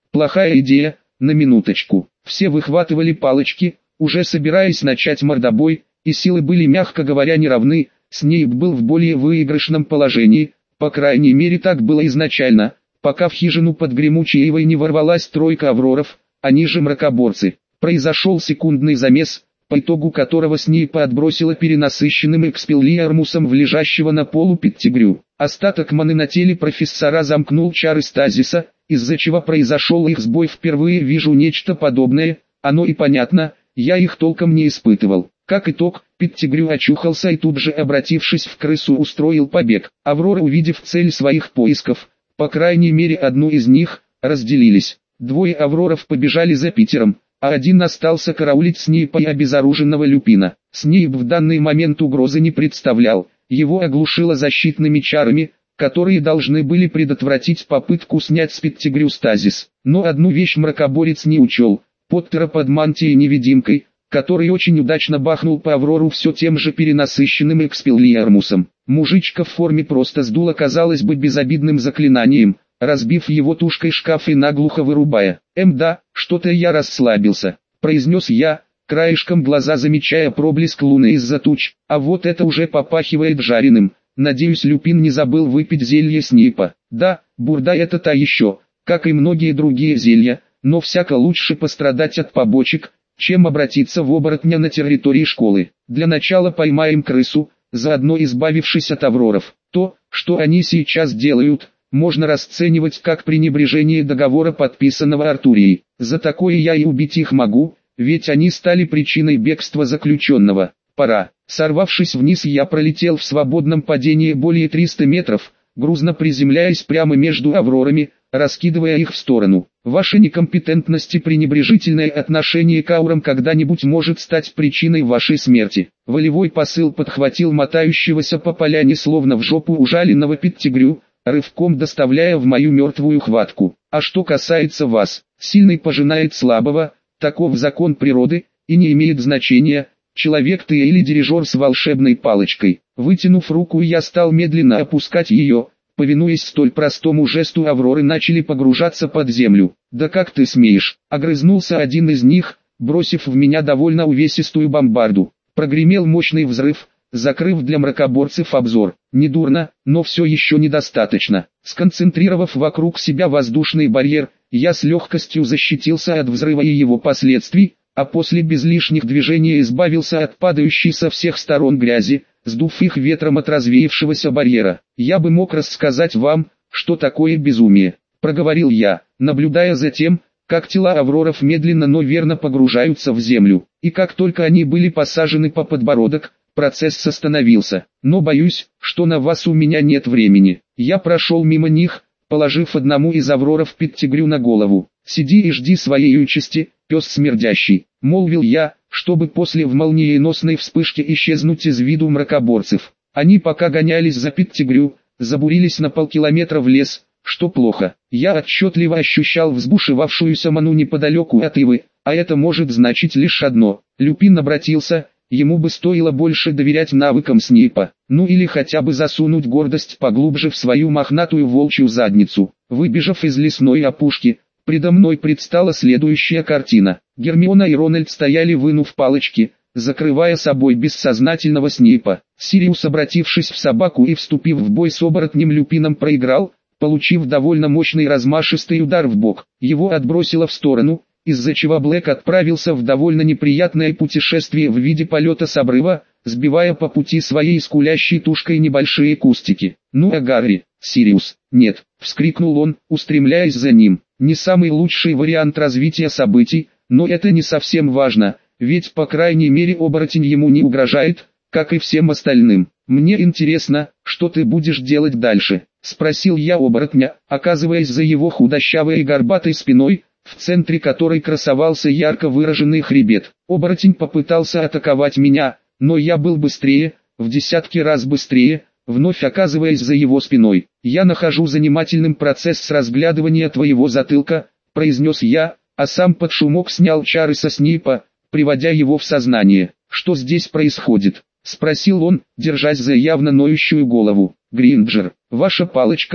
Плохая идея, на минуточку. Все выхватывали палочки, уже собираясь начать мордобой, и силы были, мягко говоря, неравны. Снейп был в более выигрышном положении, по крайней мере так было изначально, пока в хижину под гремучей ивой не ворвалась тройка авроров, они же мракоборцы. Произошел секундный замес, по итогу которого Снейпа отбросило перенасыщенным экспеллиармусом в лежащего на полу Петтигрю. Остаток маны на теле профессора замкнул чары стазиса, из-за чего произошел их сбой. Впервые вижу нечто подобное, оно и понятно, я их толком не испытывал. Как итог, Петтигрю очухался и тут же, обратившись в крысу, устроил побег. Авроры, увидев цель своих поисков, по крайней мере одну из них, разделились. Двое авроров побежали за Питером, а один остался караулить Снейпа и обезоруженного Люпина. Снейп в данный момент угрозы не представлял, его оглушило защитными чарами, которые должны были предотвратить попытку снять с Петтигрю стазис. Но одну вещь мракоборец не учел: Поттера под мантией-невидимкой, который очень удачно бахнул по Аврору все тем же перенасыщенным экспеллиармусом. Мужичка в форме просто сдуло, казалось бы, безобидным заклинанием, разбив его тушкой шкаф и наглухо вырубая. Да, что-то я расслабился», — произнес я, краешком глаза замечая проблеск луны из-за туч. «А вот это уже попахивает жареным. Надеюсь, Люпин не забыл выпить зелье Снейпа». «Да, бурда это та еще, как и многие другие зелья, но всяко лучше пострадать от побочек, чем обратиться в оборотня на территории школы. Для начала поймаем крысу, заодно избавившись от авроров. То, что они сейчас делают, можно расценивать как пренебрежение договора, подписанного Артурией. За такое я и убить их могу, ведь они стали причиной бегства заключенного. Пора». Сорвавшись вниз, я пролетел в свободном падении более 300 метров, грузно приземляясь прямо между аврорами, раскидывая их в сторону. Ваша некомпетентность и пренебрежительное отношение к аурам когда-нибудь может стать причиной вашей смерти. Волевой посыл подхватил мотающегося по поляне словно в жопу ужаленного Петтигрю, рывком доставляя в мою мертвую хватку. А что касается вас, сильный пожинает слабого, таков закон природы, и не имеет значения, человек ты или дирижер с волшебной палочкой. Вытянув руку, я стал медленно опускать ее. Повинуясь столь простому жесту, авроры начали погружаться под землю. «Да как ты смеешь?» — огрызнулся один из них, бросив в меня довольно увесистую бомбарду. Прогремел мощный взрыв, закрыв для мракоборцев обзор. Недурно, но все еще недостаточно. Сконцентрировав вокруг себя воздушный барьер, я с легкостью защитился от взрыва и его последствий, а после без лишних движений избавился от падающей со всех сторон грязи, сдув их ветром от развеявшегося барьера. «Я бы мог рассказать вам, что такое безумие», — проговорил я, наблюдая за тем, как тела авроров медленно, но верно погружаются в землю. И как только они были посажены по подбородок, процесс остановился. «Но боюсь, что на вас у меня нет времени». Я прошел мимо них, положив одному из авроров Петтигрю на голову. «Сиди и жди своей участи, пес смердящий», — молвил я, чтобы после в молниеносной вспышке исчезнуть из виду мракоборцев. Они пока гонялись за Петтигрю, забурились на полкилометра в лес, что плохо. Я отчетливо ощущал взбушевавшуюся ману неподалеку от ивы, а это может значить лишь одно: Люпин обратился, ему бы стоило больше доверять навыкам Снейпа, ну или хотя бы засунуть гордость поглубже в свою мохнатую волчью задницу. Выбежав из лесной опушки, предо мной предстала следующая картина. Гермиона и Рональд стояли, вынув палочки, закрывая собой бессознательного Снейпа. Сириус, обратившись в собаку и вступив в бой с оборотнем Люпином, проиграл, получив довольно мощный размашистый удар в бок. Его отбросило в сторону, из-за чего Блэк отправился в довольно неприятное путешествие в виде полета с обрыва, сбивая по пути своей скулящей тушкой небольшие кустики. «Ну а Гарри, Сириус, нет!» — вскрикнул он, устремляясь за ним. Не самый лучший вариант развития событий, но это не совсем важно, ведь по крайней мере оборотень ему не угрожает, как и всем остальным. «Мне интересно, что ты будешь делать дальше?» — спросил я оборотня, оказываясь за его худощавой и горбатой спиной, в центре которой красовался ярко выраженный хребет. Оборотень попытался атаковать меня, но я был быстрее, в десятки раз быстрее, вновь оказываясь за его спиной. «Я нахожу занимательным процесс разглядывания твоего затылка», — произнес я, а сам под шумок снял чары со Снейпа, приводя его в сознание. «Что здесь происходит?» — спросил он, держась за явно ноющую голову. «Гринджер, ваша палочка»,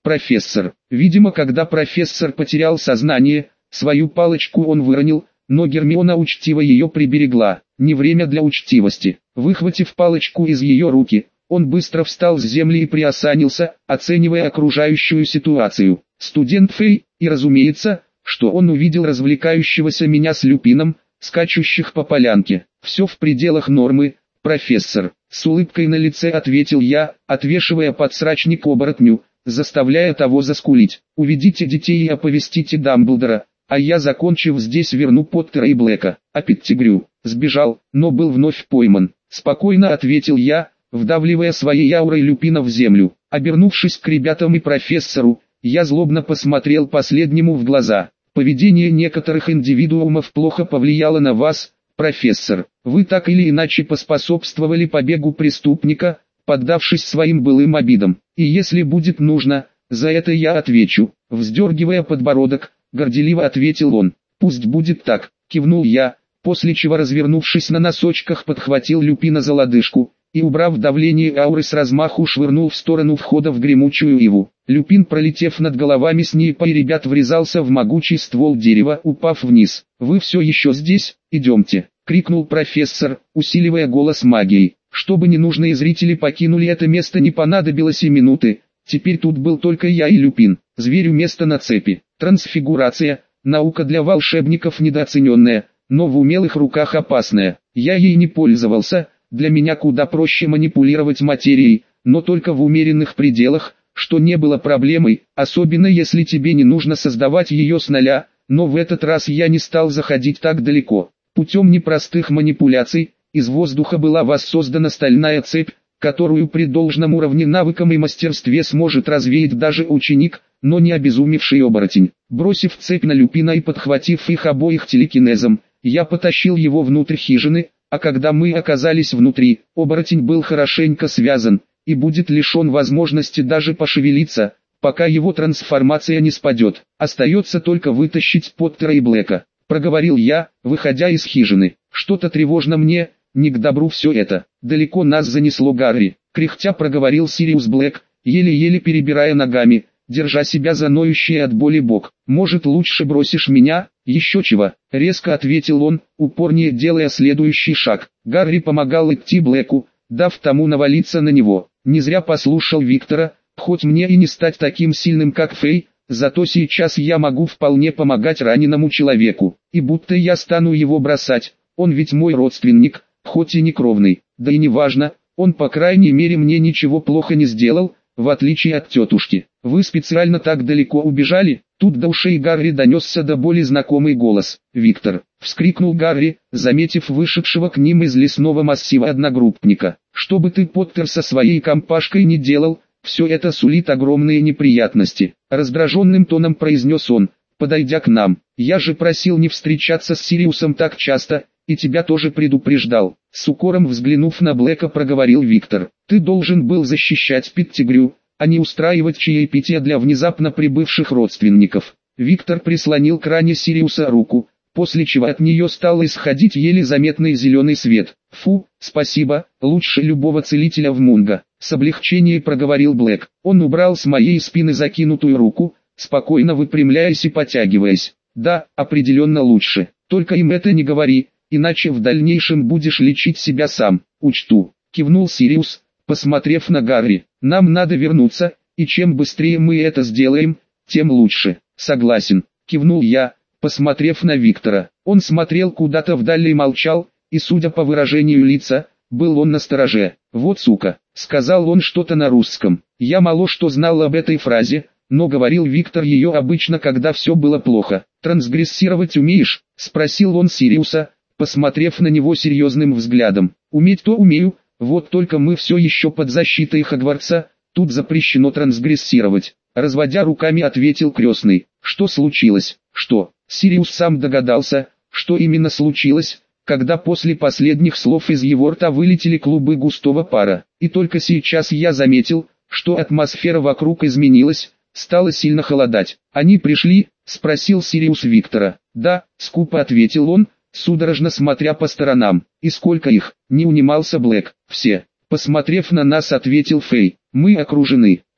профессор. Видимо, когда профессор потерял сознание, свою палочку он выронил, но Гермиона учтиво ее приберегла. Не время для учтивости. Выхватив палочку из ее руки, он быстро встал с земли и приосанился, оценивая окружающую ситуацию. Студент Фей, и разумеется, что он увидел развлекающегося меня с Люпином, скачущих по полянке. Все в пределах нормы, профессор. С улыбкой на лице ответил я, отвешивая подсрачник оборотню, заставляя того заскулить. Уведите детей и оповестите Дамблдора, а я, закончив здесь, верну Поттера и Блэка. А Петтигрю сбежал, но был вновь пойман. Спокойно ответил я, вдавливая своей аурой Люпина в землю. Обернувшись к ребятам и профессору, я злобно посмотрел последнему в глаза. Поведение некоторых индивидуумов плохо повлияло на вас, профессор. Вы так или иначе поспособствовали побегу преступника, поддавшись своим былым обидам. И если будет нужно, за это я отвечу. Вздергивая подбородок, горделиво ответил он. Пусть будет так, кивнул я, после чего, развернувшись на носочках, подхватил Люпина за лодыжку и, убрав давление ауры, с размаху швырнул в сторону входа в гремучую иву. Люпин, пролетев над головами Снейпа и ребят, врезался в могучий ствол дерева, упав вниз. «Вы все еще здесь? Идемте!» — крикнул профессор, усиливая голос магией. Чтобы ненужные зрители покинули это место, не понадобилось и минуты. Теперь тут был только я и Люпин. Зверю место на цепи. Трансфигурация, наука для волшебников недооцененная, но в умелых руках опасная. Я ей не пользовался, для меня куда проще манипулировать материей, но только в умеренных пределах, что не было проблемой, особенно если тебе не нужно создавать ее с нуля, но в этот раз я не стал заходить так далеко. Путем непростых манипуляций, из воздуха была воссоздана стальная цепь, которую при должном уровне навыкам и мастерстве сможет развеять даже ученик, но не обезумевший оборотень. Бросив цепь на Люпина и подхватив их обоих телекинезом, я потащил его внутрь хижины, а когда мы оказались внутри, оборотень был хорошенько связан и будет лишен возможности даже пошевелиться, пока его трансформация не спадет. Остается только вытащить Поттера и Блэка, проговорил я, выходя из хижины. Что-то тревожно мне, не к добру все это. Далеко нас занесло, Гарри, кряхтя проговорил Сириус Блэк, еле-еле перебирая ногами, держа себя за ноющий от боли бок. Может, лучше бросишь меня? Еще чего, резко ответил он, упорнее делая следующий шаг. Гарри помогал идти Блэку, дав тому навалиться на него. Не зря послушал Виктора, хоть мне и не стать таким сильным, как Фей, зато сейчас я могу вполне помогать раненому человеку. И будто я стану его бросать, он ведь мой родственник, хоть и не кровный. Да и не важно, он по крайней мере мне ничего плохо не сделал, в отличие от тетушки. Вы специально так далеко убежали? Тут до ушей Гарри донесся до боли знакомый голос. «Виктор!» — вскрикнул Гарри, заметив вышедшего к ним из лесного массива одногруппника. «Что бы ты, Поттер, со своей компашкой не делал, все это сулит огромные неприятности», — раздраженным тоном произнес он, подойдя к нам. «Я же просил не встречаться с Сириусом так часто, и тебя тоже предупреждал». С укором взглянув на Блэка, проговорил Виктор. «Ты должен был защищать Петтигрю, а не устраивать чаепитие для внезапно прибывших родственников». Виктор прислонил к ране Сириуса руку, после чего от нее стал исходить еле заметный зеленый свет. «Фу, спасибо, лучше любого целителя в Мунго», — с облегчением проговорил Блэк. Он убрал с моей спины закинутую руку, спокойно выпрямляясь и потягиваясь. «Да, определенно лучше, только им это не говори, иначе в дальнейшем будешь лечить себя сам». «Учту», — кивнул Сириус, посмотрев на Гарри. «Нам надо вернуться, и чем быстрее мы это сделаем, тем лучше». «Согласен», — кивнул я, посмотрев на Виктора. Он смотрел куда-то вдаль и молчал, и судя по выражению лица, был он настороже. «Вот сука», — сказал он что-то на русском. Я мало что знал об этой фразе, но говорил Виктор ее обычно, когда все было плохо. «Трансгрессировать умеешь?» — спросил он Сириуса, посмотрев на него серьезным взглядом. «Уметь-то умею, вот только мы все еще под защитой Хогвартса, тут запрещено трансгрессировать», — разводя руками ответил крестный. «Что случилось?» «Что?» Сириус сам догадался, что именно случилось, когда после последних слов из его рта вылетели клубы густого пара. И только сейчас я заметил, что атмосфера вокруг изменилась, стало сильно холодать. «Они пришли?» — спросил Сириус Виктора. «Да», — скупо ответил он, судорожно смотря по сторонам. «И сколько их?» — не унимался Блэк. «Все». Посмотрев на нас, ответил Фей. «Мы окружены».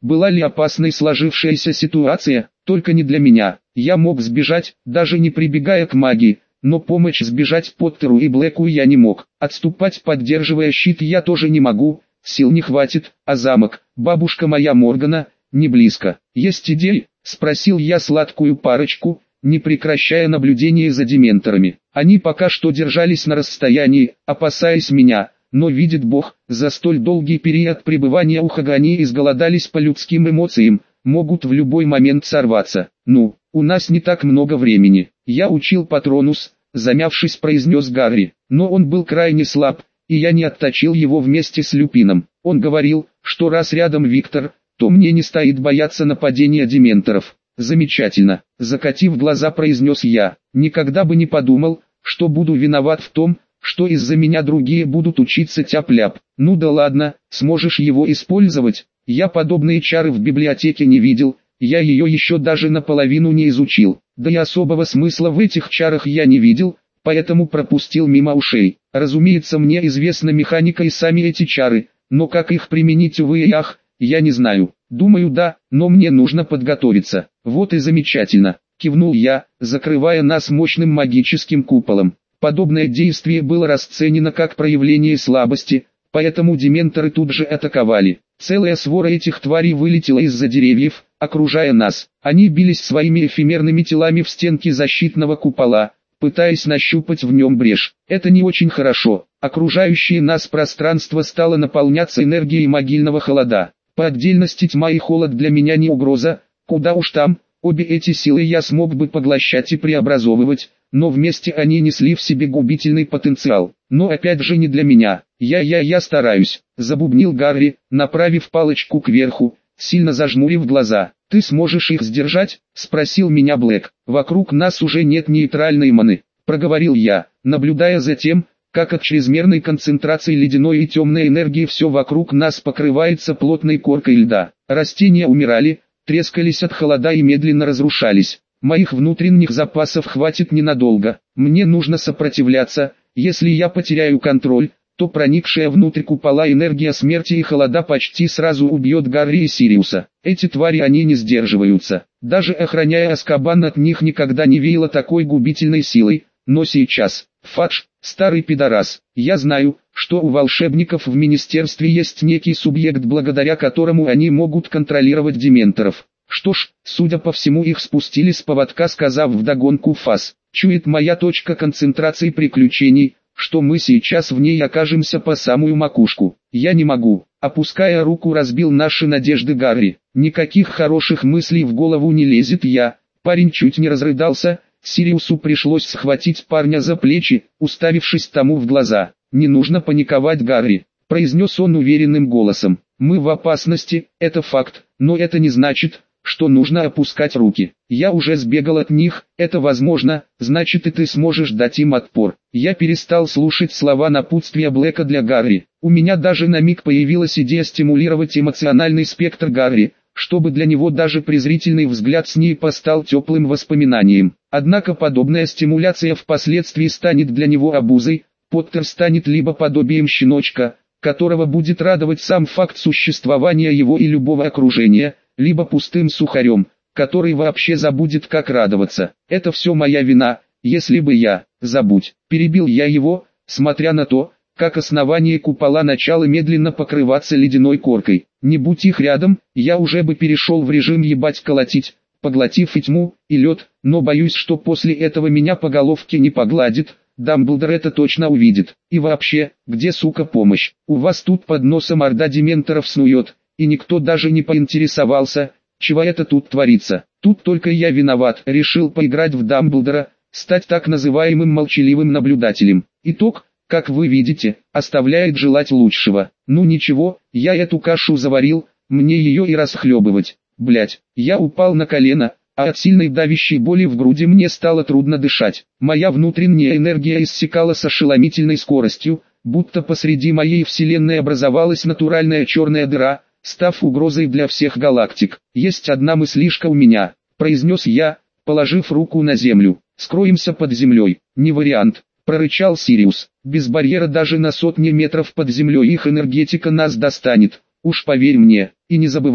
Была ли опасной сложившаяся ситуация? Только не для меня. Я мог сбежать, даже не прибегая к магии, но помочь сбежать Поттеру и Блэку я не мог. Отступать, поддерживая щит, я тоже не могу, сил не хватит, а замок, бабушка моя Моргана, не близко. «Есть идеи?» – спросил я сладкую парочку, не прекращая наблюдение за дементорами. Они пока что держались на расстоянии, опасаясь меня, но видит Бог, за столь долгий период пребывания у Хагани изголодались по людским эмоциям, могут в любой момент сорваться. «Ну, у нас не так много времени. Я учил Патронус», замявшись, произнес Гарри, но он был крайне слаб, и я не отточил его вместе с Люпином. Он говорил, что раз рядом Виктор, то мне не стоит бояться нападения дементоров. «Замечательно», закатив глаза, произнес я. «Никогда бы не подумал, что буду виноват в том, что из-за меня другие будут учиться тяп-ляп. Ну да ладно, сможешь его использовать?» Я подобные чары в библиотеке не видел, я ее еще даже наполовину не изучил. Да и особого смысла в этих чарах я не видел, поэтому пропустил мимо ушей. Разумеется, мне известна механика и сами эти чары, но как их применить, увы и ах, я не знаю. Думаю, да, но мне нужно подготовиться. Вот и замечательно, кивнул я, закрывая нас мощным магическим куполом. Подобное действие было расценено как проявление слабости, поэтому дементоры тут же атаковали. Целая свора этих тварей вылетела из-за деревьев, окружая нас. Они бились своими эфемерными телами в стенки защитного купола, пытаясь нащупать в нем брешь. Это не очень хорошо. Окружающее нас пространство стало наполняться энергией могильного холода. По отдельности тьма и холод для меня не угроза, куда уж там, обе эти силы я смог бы поглощать и преобразовывать, но вместе они несли в себе губительный потенциал. Но опять же не для меня. Я стараюсь, забубнил Гарри, направив палочку кверху, сильно зажмурив глаза. «Ты сможешь их сдержать?» – спросил меня Блэк. «Вокруг нас уже нет нейтральной маны», – проговорил я, наблюдая за тем, как от чрезмерной концентрации ледяной и темной энергии все вокруг нас покрывается плотной коркой льда. Растения умирали, трескались от холода и медленно разрушались. Моих внутренних запасов хватит ненадолго. Мне нужно сопротивляться. Если я потеряю контроль, то проникшая внутрь купола энергия смерти и холода почти сразу убьет Гарри и Сириуса. Эти твари, они не сдерживаются. Даже охраняя Азкабан, от них никогда не веяло такой губительной силой. Но сейчас, Фадж, старый пидорас, я знаю, что у волшебников в министерстве есть некий субъект, благодаря которому они могут контролировать дементоров. Что ж, судя по всему, их спустили с поводка, сказав вдогонку Фас. Чует моя точка концентрации приключений, что мы сейчас в ней окажемся по самую макушку. Я не могу. Опуская руку, разбил наши надежды Гарри. Никаких хороших мыслей в голову не лезет. Парень чуть не разрыдался. Сириусу пришлось схватить парня за плечи, уставившись тому в глаза. «Не нужно паниковать, Гарри», — произнес он уверенным голосом. «Мы в опасности, это факт, но это не значит, что нужно опускать руки. Я уже сбегал от них, это возможно, значит и ты сможешь дать им отпор». Я перестал слушать слова напутствия Блэка для Гарри. У меня даже на миг появилась идея стимулировать эмоциональный спектр Гарри, чтобы для него даже презрительный взгляд с ней стал теплым воспоминанием. Однако подобная стимуляция впоследствии станет для него обузой. Поттер станет либо подобием щеночка, которого будет радовать сам факт существования его и любого окружения, либо пустым сухарем, который вообще забудет, как радоваться. Это все моя вина, если бы забудь. Перебил я его, смотря на то, как основание купола начало медленно покрываться ледяной коркой. Не будь их рядом, я уже бы перешел в режим ебать-колотить, поглотив и тьму, и лед, но боюсь, что после этого меня по головке не погладит. Дамблдор это точно увидит. И вообще, где, сука, помощь? У вас тут под носом орда дементоров снует, и никто даже не поинтересовался, чего это тут творится. Тут только я виноват, решил поиграть в Дамблдора, стать так называемым молчаливым наблюдателем. Итог, как вы видите, оставляет желать лучшего. Ну ничего, я эту кашу заварил, мне ее и расхлебывать. Блять, я упал на колено, а от сильной давящей боли в груди мне стало трудно дышать. Моя внутренняя энергия иссякала с ошеломительной скоростью, будто посреди моей вселенной образовалась натуральная черная дыра, став угрозой для всех галактик. «Есть одна мыслишка у меня», — произнес я, положив руку на землю. «Скроемся под землей». «Не вариант», — прорычал Сириус. «Без барьера даже на сотни метров под землей их энергетика нас достанет. Уж поверь мне, и не забывай,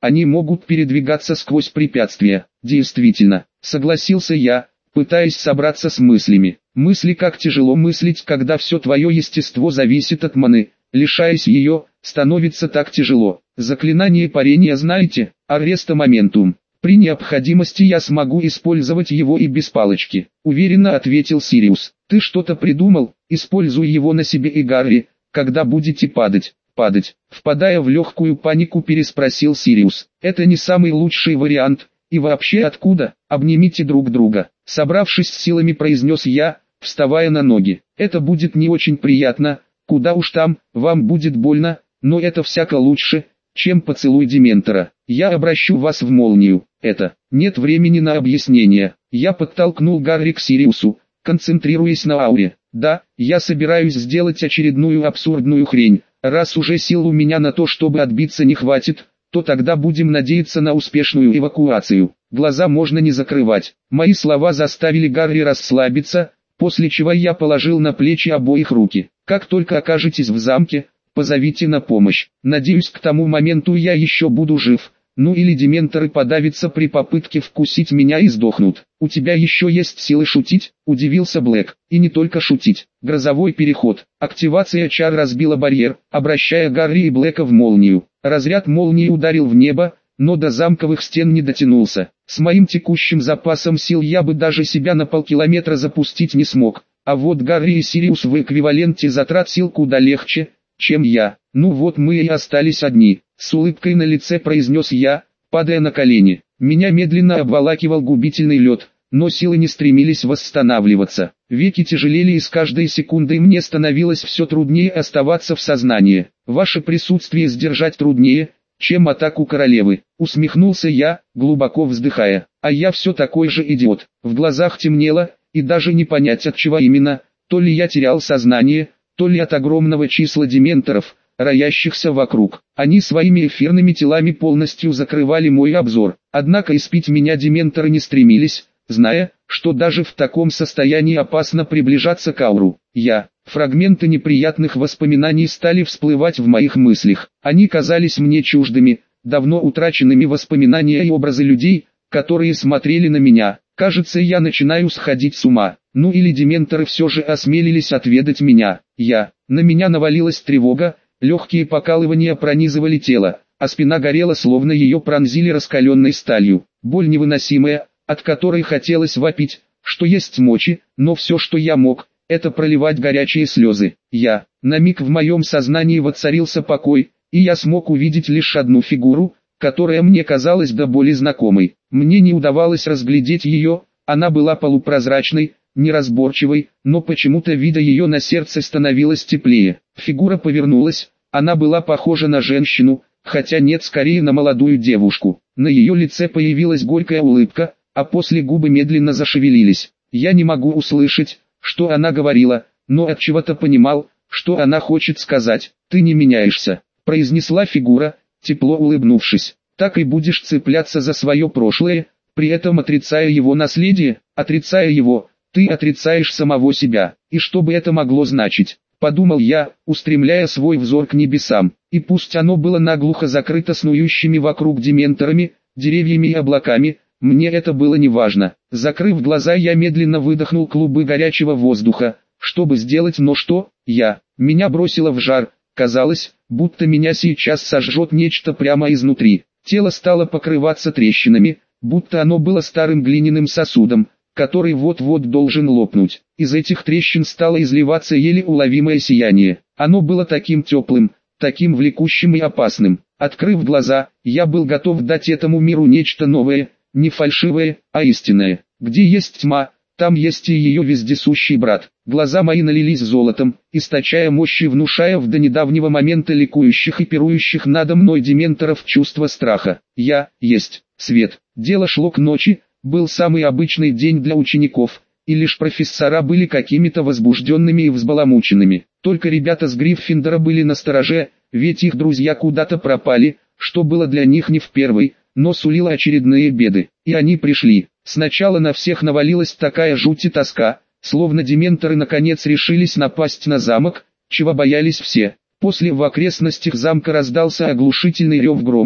они могут передвигаться сквозь препятствия. Действительно, согласился я, пытаясь собраться с мыслями. Мысли, как тяжело мыслить, когда все твое естество зависит от маны. Лишаясь ее, становится так тяжело. Заклинание парения знаете? Арреста моментум. При необходимости я смогу использовать его и без палочки. Уверенно ответил Сириус. Ты что-то придумал? Используй его на себе и Гарри, когда будете падать. Падать. Впадая в легкую панику, переспросил Сириус. Это не самый лучший вариант. И вообще откуда? Обнимите друг друга. Собравшись с силами, произнес я, вставая на ноги. Это будет не очень приятно. Куда уж там, вам будет больно, но это всяко лучше, чем поцелуй Дементора. Я обращу вас в молнию. Это, нет времени на объяснение. Я подтолкнул Гарри к Сириусу, концентрируясь на ауре. Да, я собираюсь сделать очередную абсурдную хрень. Раз уже сил у меня на то, чтобы отбиться, не хватит, то тогда будем надеяться на успешную эвакуацию. Глаза можно не закрывать. Мои слова заставили Гарри расслабиться, после чего я положил на плечи обоих руки. Как только окажетесь в замке, позовите на помощь. Надеюсь, к тому моменту я еще буду жив. Ну или дементоры подавятся при попытке вкусить меня и сдохнут. У тебя еще есть силы шутить? Удивился Блэк. И не только шутить. Грозовой переход. Активация чар разбила барьер, обращая Гарри и Блэка в молнию. Разряд молнии ударил в небо, но до замковых стен не дотянулся. С моим текущим запасом сил я бы даже себя на полкилометра запустить не смог. А вот Гарри и Сириус в эквиваленте затрат сил куда легче, чем я. Ну вот мы и остались одни. С улыбкой на лице произнес я, падая на колени. Меня медленно обволакивал губительный лед, но силы не стремились восстанавливаться. Веки тяжелели, и с каждой секундой мне становилось все труднее оставаться в сознании. Ваше присутствие сдержать труднее, чем атаку королевы. Усмехнулся я, глубоко вздыхая. А я все такой же идиот. В глазах темнело, и даже не понять, от чего именно, то ли я терял сознание, то ли от огромного числа дементоров, роящихся вокруг. Они своими эфирными телами полностью закрывали мой обзор. Однако испить меня дементоры не стремились, зная, что даже в таком состоянии опасно приближаться к ауру. Фрагменты неприятных воспоминаний стали всплывать в моих мыслях. Они казались мне чуждыми, давно утраченными воспоминания и образы людей, которые смотрели на меня. Кажется, я начинаю сходить с ума. Ну или дементоры все же осмелились отведать меня. На меня навалилась тревога, легкие покалывания пронизывали тело, а спина горела, словно ее пронзили раскаленной сталью. Боль невыносимая, от которой хотелось вопить, что есть мочи, но все, что я мог, это проливать горячие слезы. На миг в моем сознании воцарился покой, и я смог увидеть лишь одну фигуру, которая мне казалась до боли знакомой. Мне не удавалось разглядеть ее, она была полупрозрачной, неразборчивой, но почему-то, видя ее, на сердце становилось теплее. Фигура повернулась, она была похожа на женщину, хотя нет, скорее на молодую девушку. На ее лице появилась горькая улыбка, а после губы медленно зашевелились. Я не могу услышать, что она говорила, но от чего-то понимал, что она хочет сказать. «Ты не меняешься», — произнесла фигура, тепло улыбнувшись. «Так и будешь цепляться за свое прошлое, при этом отрицая его наследие, отрицая его, ты отрицаешь самого себя. И что бы это могло значить?» Подумал я, устремляя свой взор к небесам. И пусть оно было наглухо закрыто снующими вокруг дементорами, деревьями и облаками, мне это было не важно. Закрыв глаза, я медленно выдохнул клубы горячего воздуха, чтобы сделать, но что? Меня бросило в жар, казалось, будто меня сейчас сожжет нечто прямо изнутри. Тело стало покрываться трещинами, будто оно было старым глиняным сосудом, который вот-вот должен лопнуть. Из этих трещин стало изливаться еле уловимое сияние. Оно было таким теплым, таким влекущим и опасным. Открыв глаза, я был готов дать этому миру нечто новое, не фальшивое, а истинное. Где есть тьма, там есть и ее вездесущий брат. Глаза мои налились золотом, источая мощь и внушая в до недавнего момента ликующих и пирующих надо мной дементоров чувство страха. Я есть свет. Дело шло к ночи, был самый обычный день для учеников, и лишь профессора были какими-то возбужденными и взбаламученными. Только ребята с Гриффиндора были настороже, ведь их друзья куда-то пропали, что было для них не в первый, но сулило очередные беды. И они пришли. Сначала на всех навалилась такая жуть и тоска, словно дементоры наконец решились напасть на замок, чего боялись все. После в окрестностях замка раздался оглушительный рев грома,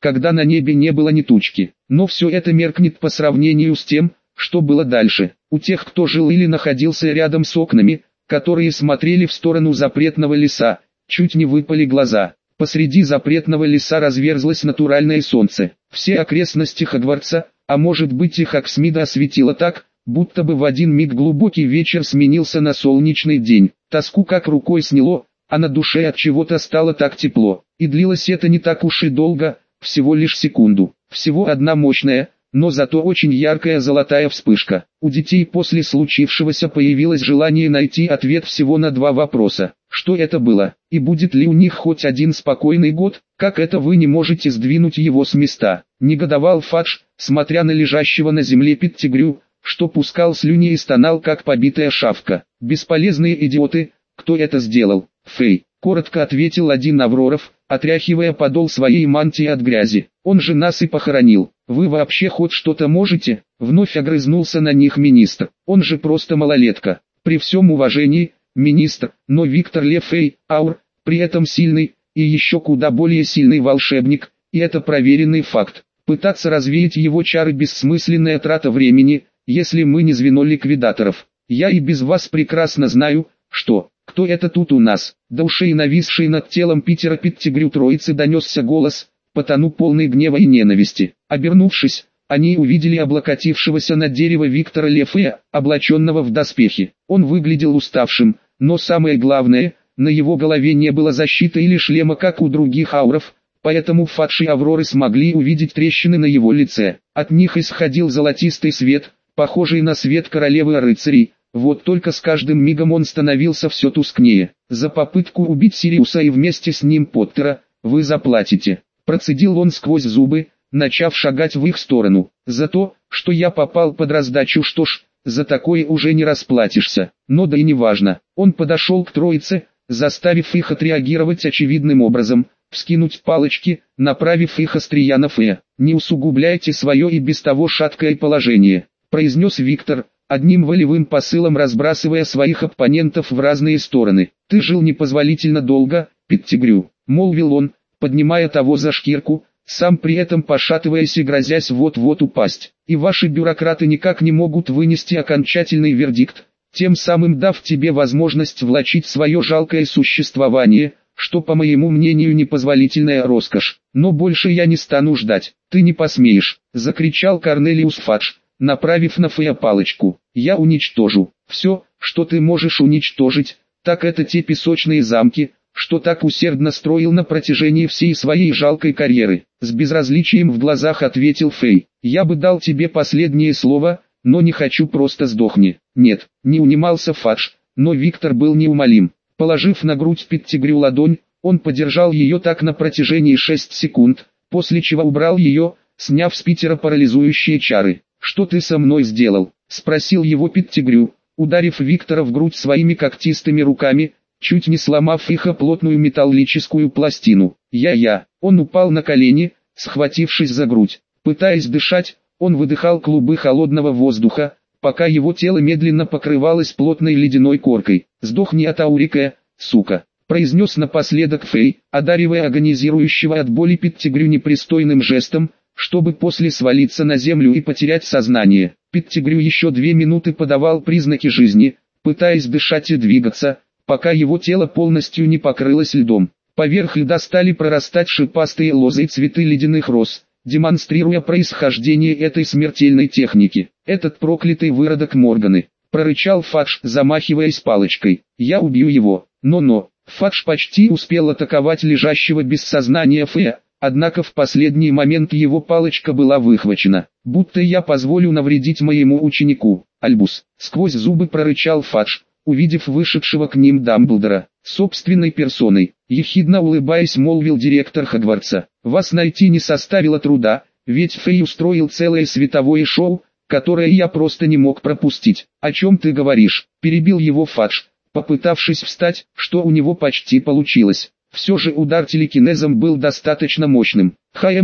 когда на небе не было ни тучки. Но все это меркнет по сравнению с тем, что было дальше. У тех, кто жил или находился рядом с окнами, которые смотрели в сторону запретного леса, чуть не выпали глаза. Посреди запретного леса разверзлось натуральное солнце. Все окрестности Хогвартса, а может быть и Хогсмида осветило так, будто бы в один миг глубокий вечер сменился на солнечный день. Тоску как рукой сняло, а на душе от чего-то стало так тепло. И длилось это не так уж и долго, всего лишь секунду. Всего одна мощная, но зато очень яркая золотая вспышка. У детей после случившегося появилось желание найти ответ всего на два вопроса. Что это было, и будет ли у них хоть один спокойный год, как это вы не можете сдвинуть его с места? Негодовал Фадж, смотря на лежащего на земле Петтигрю, что пускал слюни и стонал как побитая шавка. Бесполезные идиоты, кто это сделал? Фей, коротко ответил один Авроров, отряхивая подол своей мантии от грязи. Он же нас и похоронил. Вы вообще хоть что-то можете? Вновь огрызнулся на них министр. Он же просто малолетка. При всем уважении, министр, но Виктор Лефей, Аур, при этом сильный, и еще куда более сильный волшебник, и это проверенный факт. Пытаться развеять его чары бессмысленная трата времени, если мы не звено ликвидаторов. Я и без вас прекрасно знаю, что, кто это тут у нас. До ушей нависший над телом Питера Петтигрю троицы донесся голос, потону полный гнева и ненависти. Обернувшись, они увидели облокотившегося на дерево Виктора Лефея, облаченного в доспехи. Он выглядел уставшим, но самое главное, на его голове не было защиты или шлема, как у других ауров, поэтому Фадж и Авроры смогли увидеть трещины на его лице. От них исходил золотистый свет, похожий на свет королевы рыцарей, вот только с каждым мигом он становился все тускнее. За попытку убить Сириуса и вместе с ним Поттера, вы заплатите. Процедил он сквозь зубы, начав шагать в их сторону. За то, что я попал под раздачу, что ж, за такое уже не расплатишься. Но да и не важно. Он подошел к троице, заставив их отреагировать очевидным образом, вскинуть палочки, направив их острия на Фея. «Не усугубляйте свое и без того шаткое положение», произнес Виктор, одним волевым посылом разбрасывая своих оппонентов в разные стороны. «Ты жил непозволительно долго, Петтигрю», молвил он, поднимая того за шкирку, сам при этом пошатываясь и грозясь вот-вот упасть. «И ваши бюрократы никак не могут вынести окончательный вердикт, тем самым дав тебе возможность влачить свое жалкое существование, что, по моему мнению, непозволительная роскошь. Но больше я не стану ждать. Ты не посмеешь», закричал Корнелиус Фадж, направив на Фея палочку. «Я уничтожу. Все, что ты можешь уничтожить, так это те песочные замки, что так усердно строил на протяжении всей своей жалкой карьеры», с безразличием в глазах ответил Фей. «Я бы дал тебе последнее слово, но не хочу, просто сдохни». «Нет», не унимался Фадж, но Виктор был неумолим. Положив на грудь Петтигрю ладонь, он подержал ее так на протяжении 6 секунд, после чего убрал ее, сняв с Питера парализующие чары. «Что ты со мной сделал?» — спросил его Петтигрю, ударив Виктора в грудь своими когтистыми руками, чуть не сломав их о плотную металлическую пластину. «Я». Он упал на колени, схватившись за грудь. Пытаясь дышать, он выдыхал клубы холодного воздуха, пока его тело медленно покрывалось плотной ледяной коркой. «Сдохни от Аурика, сука», произнес напоследок Фей, одаривая агонизирующего от боли Петтигрю непристойным жестом, чтобы после свалиться на землю и потерять сознание. Петтигрю еще 2 минуты подавал признаки жизни, пытаясь дышать и двигаться, пока его тело полностью не покрылось льдом. Поверх льда стали прорастать шипастые лозы и цветы ледяных роз, демонстрируя происхождение этой смертельной техники. «Этот проклятый выродок Морганы», прорычал Фадж, замахиваясь палочкой. «Я убью его». Но. Фадж почти успел атаковать лежащего без сознания Фея, однако в последний момент его палочка была выхвачена. «Будто я позволю навредить моему ученику, Альбус», сквозь зубы прорычал Фадж, увидев вышедшего к ним Дамблдора, собственной персоной. Ехидно улыбаясь, молвил директор Хогвартса. «Вас найти не составило труда, ведь Фей устроил целое световое шоу, которое я просто не мог пропустить». «О чем ты говоришь?» – перебил его Фадж, попытавшись встать, что у него почти получилось. Все же удар телекинезом был достаточно мощным.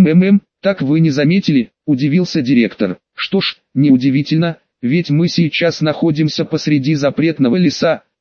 Так вы не заметили?» – удивился директор. «Что ж, неудивительно, ведь мы сейчас находимся посреди запретного леса,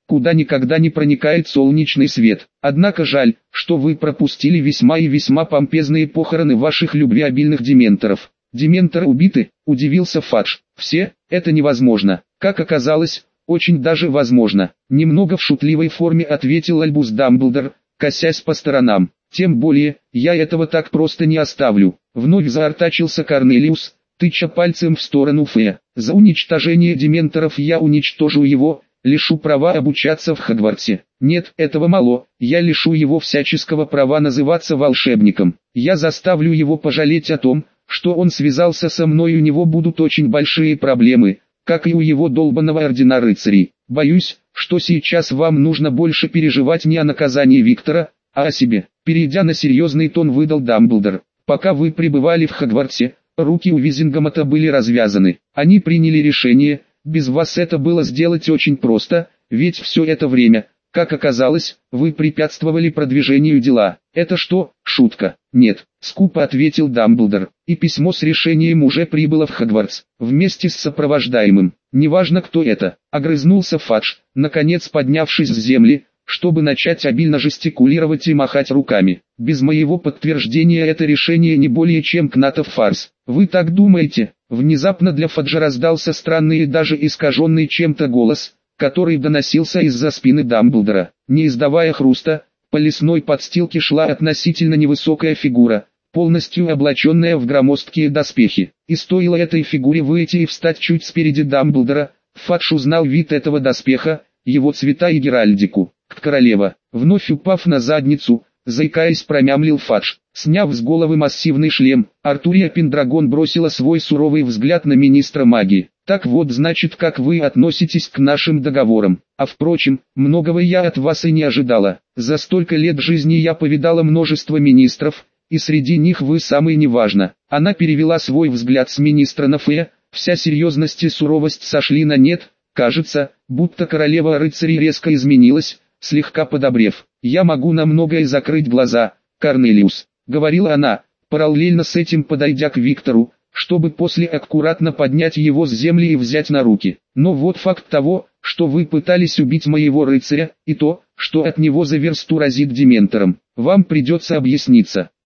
куда никогда не проникает солнечный свет. Однако жаль, что вы пропустили весьма и весьма помпезные похороны ваших любвеобильных дементоров. Дементоры убиты, удивился Фадж. Все, это невозможно. Как оказалось, очень даже возможно. Немного в шутливой форме ответил Альбус Дамблдор, косясь по сторонам. Тем более, я этого так просто не оставлю. Вновь заортачился Корнелиус, тыча пальцем в сторону Фея. За уничтожение дементоров я уничтожу его, лишу права обучаться в Хогвартсе. Нет, этого мало, я лишу его всяческого права называться волшебником. Я заставлю его пожалеть о том, что он связался со мной, и у него будут очень большие проблемы, как и у его долбанного ордена рыцарей. Боюсь, что сейчас вам нужно больше переживать не о наказании Виктора, а о себе. Перейдя на серьезный тон, выдал Дамблдор. Пока вы пребывали в Хогвартсе, руки у Визингомота были развязаны. Они приняли решение, без вас это было сделать очень просто, ведь все это время, как оказалось, вы препятствовали продвижению дела. Это что, шутка? Нет, скупо ответил Дамблдор. И письмо с решением уже прибыло в Хогвартс, вместе с сопровождаемым. Неважно кто это, огрызнулся Фадж, наконец поднявшись с земли, чтобы начать обильно жестикулировать и махать руками. Без моего подтверждения это решение не более чем кнатов фарс. Вы так думаете? Внезапно для Фаджа раздался странный и даже искаженный чем-то голос, который доносился из-за спины Дамблдора. Не издавая хруста, по лесной подстилке шла относительно невысокая фигура, полностью облаченная в громоздкие доспехи. И стоило этой фигуре выйти и встать чуть спереди Дамблдора, Фадж узнал вид этого доспеха, его цвета и геральдику. Королева, вновь упав на задницу, заикаясь, промямлил Фадж. Сняв с головы массивный шлем, Артурия Пендрагон бросила свой суровый взгляд на министра магии. Так вот, значит, как вы относитесь к нашим договорам. А впрочем, многого я от вас и не ожидала. За столько лет жизни я повидала множество министров, и среди них вы самый неважно. Она перевела свой взгляд с министра на Фея, вся серьезность и суровость сошли на нет. Кажется, будто королева рыцарей резко изменилась, слегка подобрев. «Я могу на многое закрыть глаза, Корнелиус», — говорила она, параллельно с этим подойдя к Виктору, чтобы после аккуратно поднять его с земли и взять на руки. «Но вот факт того, что вы пытались убить моего рыцаря, и то, что от него за версту разит дементором. Вам придется объясниться».